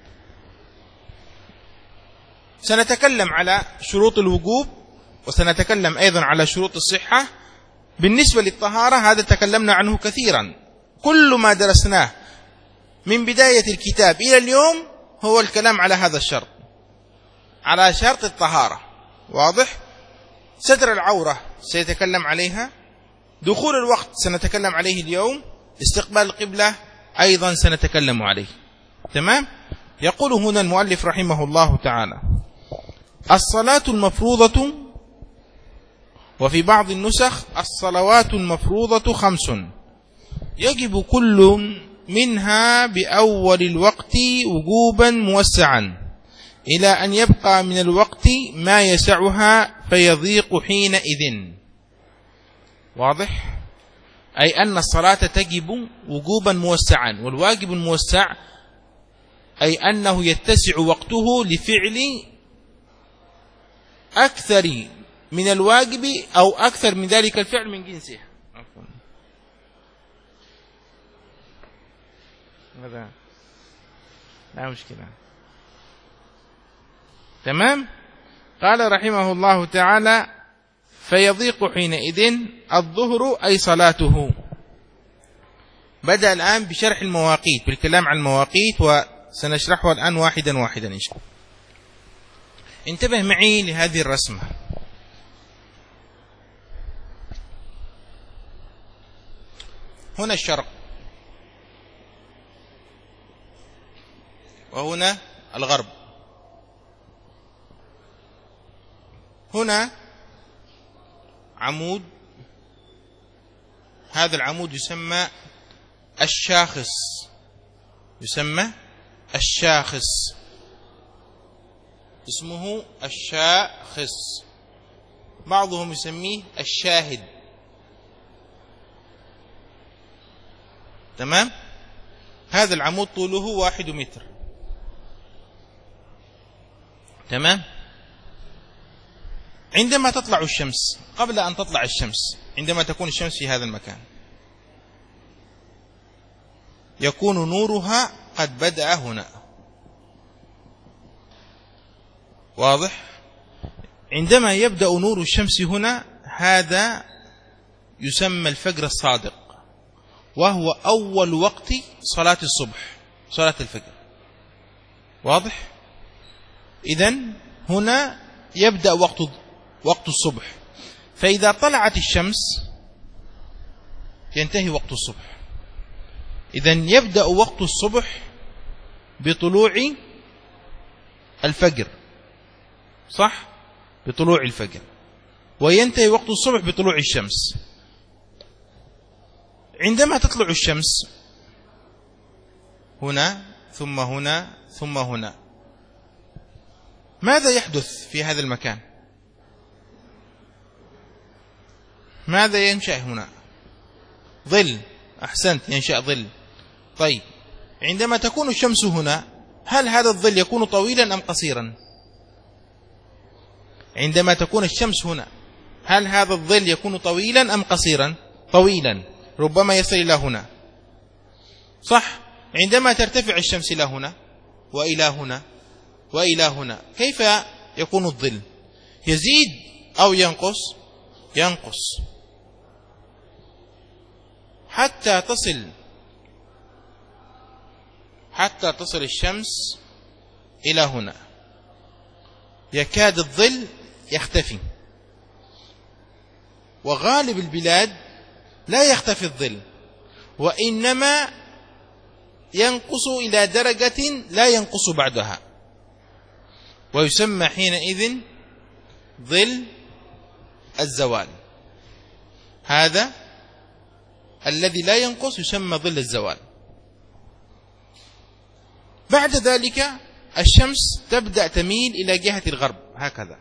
سنتكلم على شروط الوجوب، وسنتكلم أيضا على شروط الصحة. بالنسبة للطهارة هذا تكلمنا عنه كثيرا، كل ما درسناه من بداية الكتاب إلى اليوم هو الكلام على هذا الشرط، على شرط الطهارة. واضح؟ ستر العورة سيتكلم عليها، دخول الوقت سنتكلم عليه اليوم، استقبال القبلة أيضا سنتكلم عليه. تمام؟ يقول هنا المؤلف رحمه الله تعالى: الصلاة المفروضة، وفي بعض النسخ الصلوات المفروضة خمس يجب كل منها بأول الوقت وجوبا موسعا إلى أن يبقى من الوقت ما يسعها فيضيق حينئذ. واضح؟ أي أن الصلاة تجب وجوبا موسعا، والواجب الموسع أي أنه يتسع وقته لفعل أكثر من الواجب أو أكثر من ذلك الفعل من جنسه. هذا لا مشكلة. تمام؟ قال رحمه الله تعالى: فيضيق حينئذ الظهر أي صلاته. بدأ الآن بشرح المواقيت، بالكلام عن المواقيت، وسنشرحها الآن واحدا واحدا إن شاء الله. انتبه معي لهذه الرسمة. هنا الشرق وهنا الغرب. هنا عمود، هذا العمود يسمى الشاخص، يسمى الشاخص، اسمه الشاخص، بعضهم يسميه الشاهد. تمام؟ هذا العمود طوله واحد متر. تمام؟ عندما تطلع الشمس، قبل أن تطلع الشمس، عندما تكون الشمس في هذا المكان، يكون نورها قد بدأ هنا. واضح؟ عندما يبدأ نور الشمس هنا، هذا يسمى الفجر الصادق، وهو أول وقت صلاة الصبح، صلاة الفجر. واضح؟ إذن هنا يبدأ وقت وقت الصبح، فإذا طلعت الشمس ينتهي وقت الصبح. إذن يبدأ وقت الصبح بطلوع الفجر، صح؟ بطلوع الفجر، وينتهي وقت الصبح بطلوع الشمس. عندما تطلع الشمس هنا ثم هنا ثم هنا، ماذا يحدث في هذا المكان؟ ماذا ينشأ هنا؟ ظل. أحسنت، ينشأ ظل. طيب، عندما تكون الشمس هنا، هل هذا الظل يكون طويلا أم قصيرا؟ عندما تكون الشمس هنا، هل هذا الظل يكون طويلا أم قصيرا؟ طويلا، ربما يصل إلى هنا، صح؟ عندما ترتفع الشمس إلى هنا وإلى هنا وإلى هنا، كيف يكون الظل؟ يزيد أو ينقص؟ ينقص حتى تصل حتى تصل الشمس إلى هنا، يكاد الظل يختفي. وغالب البلاد لا يختفي الظل، وإنما ينقص إلى درجة لا ينقص بعدها، ويسمى حينئذ ظل الزوال. هذا الذي لا ينقص يسمى ظل الزوال. بعد ذلك الشمس تبدأ تميل إلى جهة الغرب، هكذا،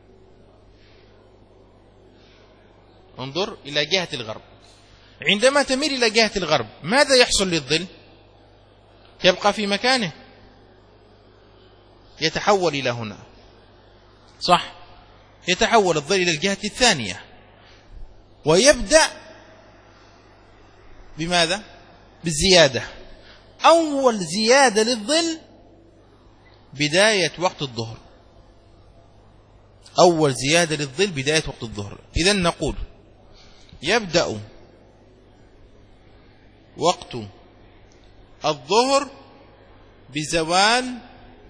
انظر إلى جهة الغرب. عندما تميل إلى جهة الغرب، ماذا يحصل للظل؟ يبقى في مكانه، يتحول إلى هنا، صح؟ يتحول الظل إلى الجهة الثانية، ويبدأ بماذا؟ بالزيادة. أول زيادة للظل بداية وقت الظهر، أول زيادة للظل بداية وقت الظهر. إذن نقول يبدأ وقت الظهر بزوال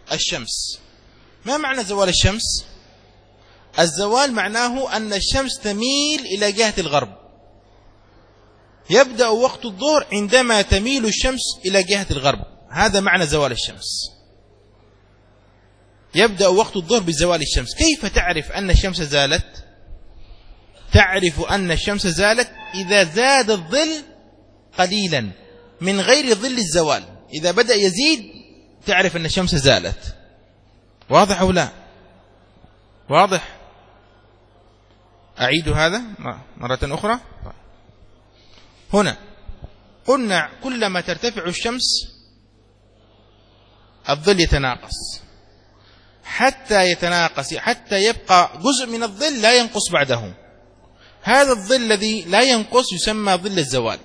الشمس. ما معنى زوال الشمس؟ الزوال معناه أن الشمس تميل إلى جهة الغرب. يبدأ وقت الظهر عندما تميل الشمس إلى جهة الغرب، هذا معنى زوال الشمس. يبدأ وقت الظهر بزوال الشمس. كيف تعرف أن الشمس زالت؟ تعرف أن الشمس زالت إذا زاد الظل قليلا من غير ظل الزوال. إذا بدأ يزيد تعرف أن الشمس زالت. واضح أو لا؟ واضح؟ أعيد هذا مرة أخرى. هنا قلنا كلما ترتفع الشمس الظل يتناقص حتى يتناقص حتى يبقى جزء من الظل لا ينقص بعده. هذا الظل الذي لا ينقص يسمى ظل الزوال.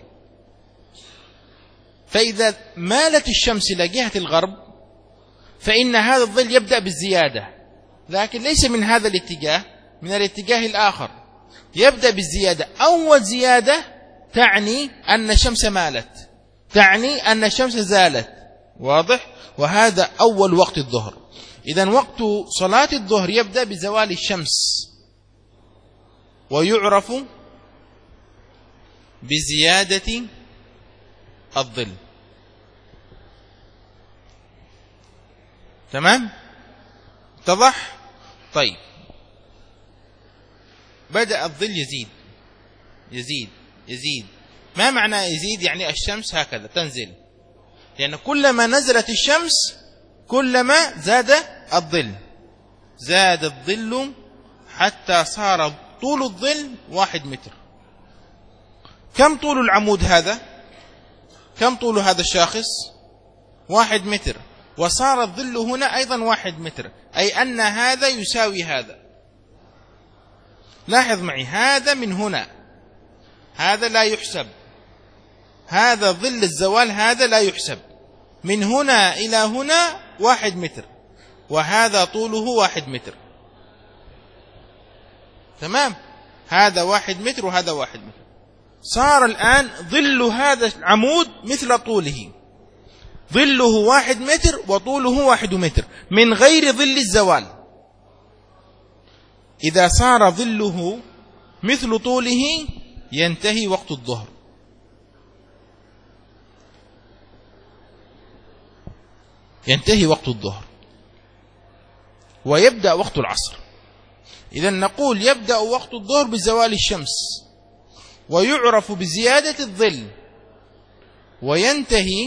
فإذا مالت الشمس إلى جهة الغرب فإن هذا الظل يبدأ بالزيادة، لكن ليس من هذا الاتجاه، من الاتجاه الآخر يبدأ بالزيادة. أول زيادة تعني أن الشمس مالت، تعني أن الشمس زالت. واضح؟ وهذا أول وقت الظهر. إذن وقت صلاة الظهر يبدأ بزوال الشمس ويعرف بزيادة الظل. تمام؟ اتضح؟ طيب، بدأ الظل يزيد يزيد يزيد. ما معنى يزيد؟ يعني الشمس هكذا تنزل، لأن كلما نزلت الشمس كلما زاد الظل. زاد الظل حتى صار طول الظل واحد متر. كم طول العمود هذا؟ كم طول هذا الشاخص؟ واحد متر. وصار الظل هنا أيضا واحد متر، أي أن هذا يساوي هذا. لاحظ معي، هذا من هنا، هذا لا يحسب، هذا ظل الزوال هذا لا يحسب. من هنا إلى هنا واحد متر، وهذا طوله واحد متر. تمام؟ هذا واحد متر وهذا واحد متر. صار الآن ظل هذا العمود مثل طوله، ظله واحد متر وطوله واحد متر من غير ظل الزوال. إذا صار ظله مثل طوله ينتهي وقت الظهر. ينتهي وقت الظهر ويبدأ وقت العصر. إذن نقول يبدأ وقت الظهر بزوال الشمس ويعرف بزيادة الظل، وينتهي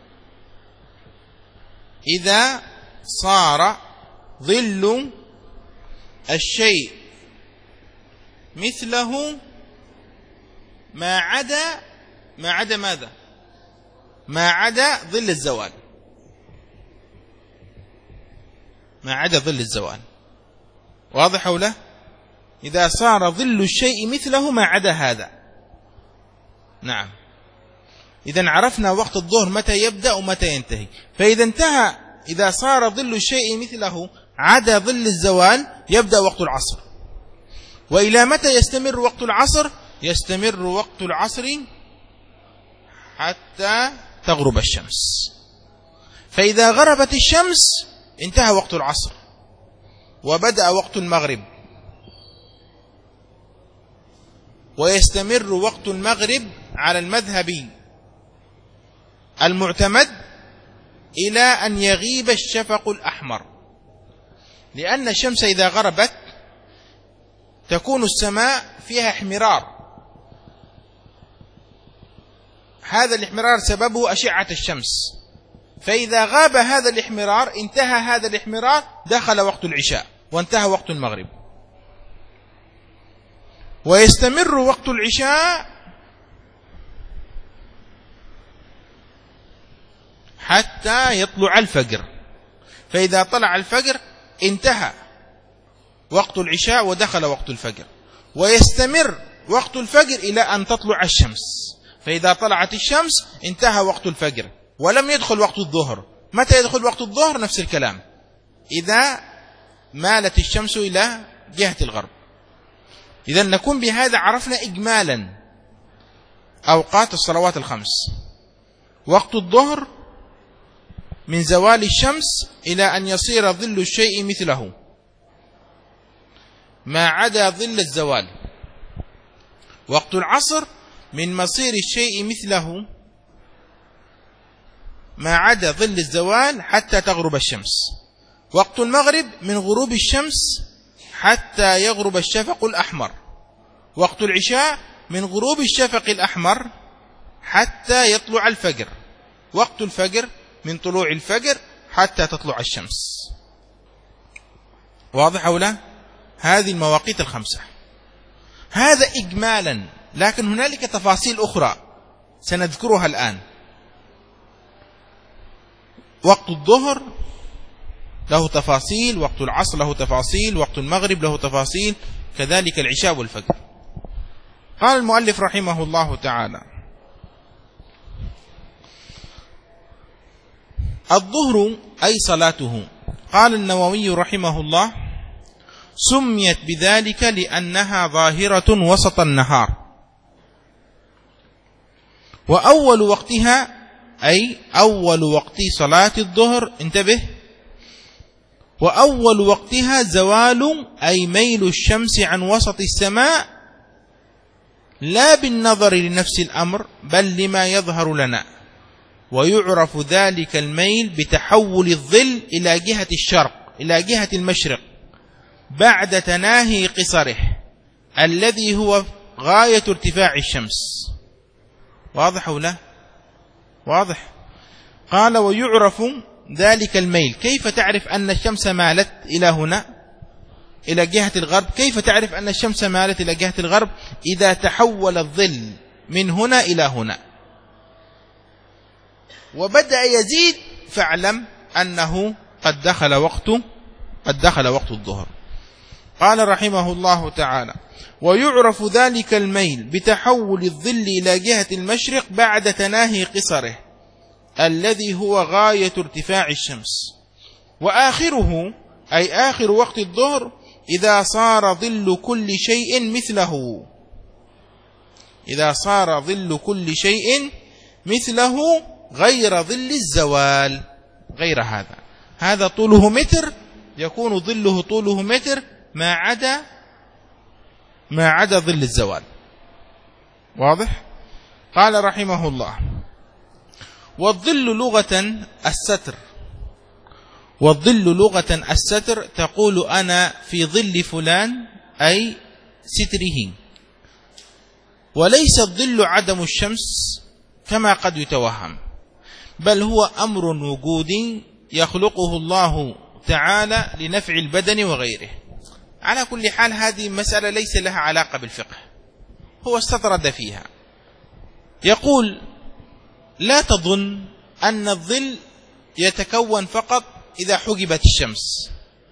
إذا صار ظل الشيء مثله ما عدا ما عدا ماذا؟ ما عدا ظل الزوال. ما عدا ظل الزوال. واضح أو لا؟ إذا صار ظل الشيء مثله ما عدا هذا. نعم. إذا عرفنا وقت الظهر متى يبدأ ومتى ينتهي. فإذا انتهى، إذا صار ظل الشيء مثله عدا ظل الزوال يبدأ وقت العصر. وإلى متى يستمر وقت العصر؟ يستمر وقت العصر حتى تغرب الشمس. فإذا غربت الشمس انتهى وقت العصر وبدأ وقت المغرب، ويستمر وقت المغرب على المذهب المعتمد إلى أن يغيب الشفق الأحمر، لأن الشمس إذا غربت تكون السماء فيها احمرار. هذا الاحمرار سببه أشعة الشمس، فإذا غاب هذا الاحمرار انتهى هذا الاحمرار، دخل وقت العشاء وانتهى وقت المغرب. ويستمر وقت العشاء حتى يطلع الفجر، فإذا طلع الفجر انتهى وقت العشاء ودخل وقت الفجر. ويستمر وقت الفجر إلى أن تطلع الشمس، فإذا طلعت الشمس انتهى وقت الفجر ولم يدخل وقت الظهر. متى يدخل وقت الظهر؟ نفس الكلام، إذا مالت الشمس إلى جهة الغرب. إذا نكون بهذا عرفنا إجمالا أوقات الصلوات الخمس: وقت الظهر من زوال الشمس إلى أن يصير ظل الشيء مثله ما عدا ظل الزوال. وقت العصر من مصير الشيء مثله ما عدا ظل الزوال حتى تغرب الشمس. وقت المغرب من غروب الشمس حتى يغرب الشفق الأحمر. وقت العشاء من غروب الشفق الأحمر حتى يطلع الفجر. وقت الفجر من طلوع الفجر حتى تطلع الشمس. واضح أو لا؟ هذه المواقيت الخمسة. هذا إجمالا، لكن هنالك تفاصيل أخرى سنذكرها الآن. وقت الظهر له تفاصيل، وقت العصر له تفاصيل، وقت المغرب له تفاصيل، كذلك العشاء والفجر. قال المؤلف رحمه الله تعالى: الظهر أي صلاته. قال النووي رحمه الله: سميت بذلك لأنها ظاهرة وسط النهار. وأول وقتها أي أول وقت صلاة الظهر، انتبه، وأول وقتها زوال أي ميل الشمس عن وسط السماء، لا بالنظر لنفس الأمر بل لما يظهر لنا. ويعرف ذلك الميل بتحول الظل إلى جهة الشرق، إلى جهة المشرق، بعد تناهي قصره الذي هو غاية ارتفاع الشمس. واضح أو لا؟ واضح. قال: ويعرف ذلك الميل. كيف تعرف أن الشمس مالت إلى هنا، إلى جهة الغرب؟ كيف تعرف أن الشمس مالت إلى جهة الغرب؟ إذا تحول الظل من هنا إلى هنا وبدأ يزيد، فاعلم أنه قد دخل وقت قد دخل وقت الظهر. قال رحمه الله تعالى: ويعرف ذلك الميل بتحول الظل إلى جهة المشرق بعد تناهي قصره الذي هو غاية ارتفاع الشمس. وآخره أي آخر وقت الظهر إذا صار ظل كل شيء مثله، إذا صار ظل كل شيء مثله غير ظل الزوال، غير هذا. هذا طوله متر، يكون ظله طوله متر ما عدا ما عدا ظل الزوال. واضح؟ قال رحمه الله: والظل لغة الستر. والظل لغة الستر، تقول أنا في ظل فلان أي ستره. وليس الظل عدم الشمس كما قد يتوهم، بل هو أمر وجودي يخلقه الله تعالى لنفع البدن وغيره. على كل حال هذه مسألة ليس لها علاقة بالفقه، هو استطرد فيها. يقول: لا تظن أن الظل يتكون فقط إذا حجبت الشمس.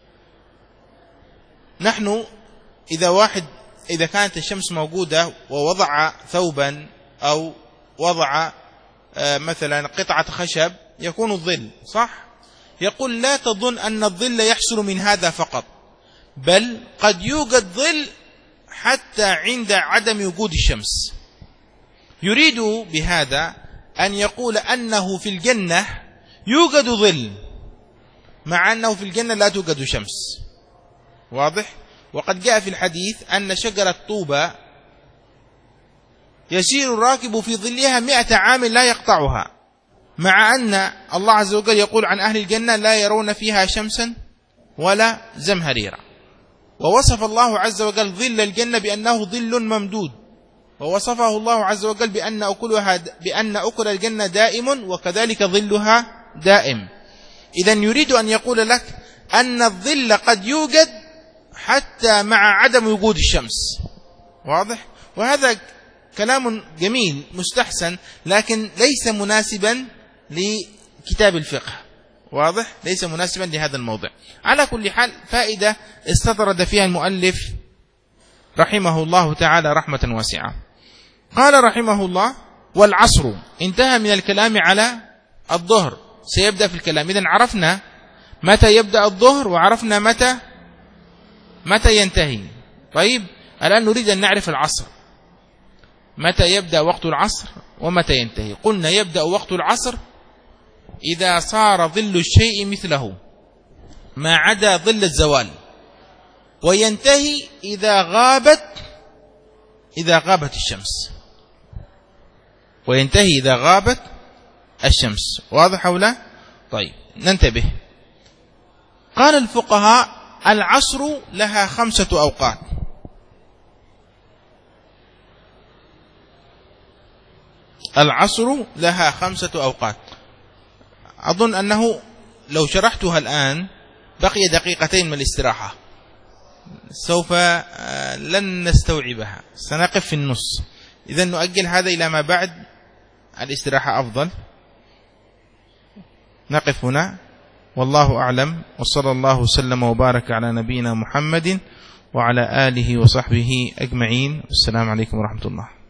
نحن إذا واحد إذا كانت الشمس موجودة ووضع ثوبا أو وضع مثلا قطعة خشب يكون الظل، صح؟ يقول: لا تظن أن الظل يحصل من هذا فقط، بل قد يوجد ظل حتى عند عدم وجود الشمس. يريد بهذا أن يقول أنه في الجنة يوجد ظل مع أنه في الجنة لا توجد شمس. واضح؟ وقد جاء في الحديث أن شجرة طوبى يسير الراكب في ظلها مئة عام لا يقطعها، مع أن الله عز وجل يقول عن أهل الجنة: لا يرون فيها شمسا ولا زمهريرا. ووصف الله عز وجل ظل الجنة بأنه ظل ممدود، ووصفه الله عز وجل بأن أكلها بأن أكل الجنة دائم وكذلك ظلها دائم. إذن يريد أن يقول لك أن الظل قد يوجد حتى مع عدم وجود الشمس. واضح؟ وهذا كلام جميل مستحسن، لكن ليس مناسبا لكتاب الفقه. واضح؟ ليس مناسبا لهذا الموضع. على كل حال فائدة استطرد فيها المؤلف رحمه الله تعالى رحمة واسعة. قال رحمه الله: والعصر. انتهى من الكلام على الظهر، سيبدأ في الكلام. إذن عرفنا متى يبدأ الظهر وعرفنا متى متى ينتهي. طيب الآن نريد أن نعرف العصر، متى يبدأ وقت العصر ومتى ينتهي. قلنا يبدأ وقت العصر إذا صار ظل الشيء مثله ما عدا ظل الزوال، وينتهي إذا غابت إذا غابت الشمس، وينتهي إذا غابت الشمس. واضح أو لا؟ طيب ننتبه. قال الفقهاء العصر لها خمسة أوقات، العصر لها خمسة أوقات. أظن أنه لو شرحتها الآن بقي دقيقتين من الاستراحة، سوف لن نستوعبها، سنقف في النص. إذن نؤجل هذا إلى ما بعد الاستراحة أفضل. نقف هنا، والله أعلم، وصلى الله وسلم وبارك على نبينا محمد وعلى آله وصحبه أجمعين. السلام عليكم ورحمة الله.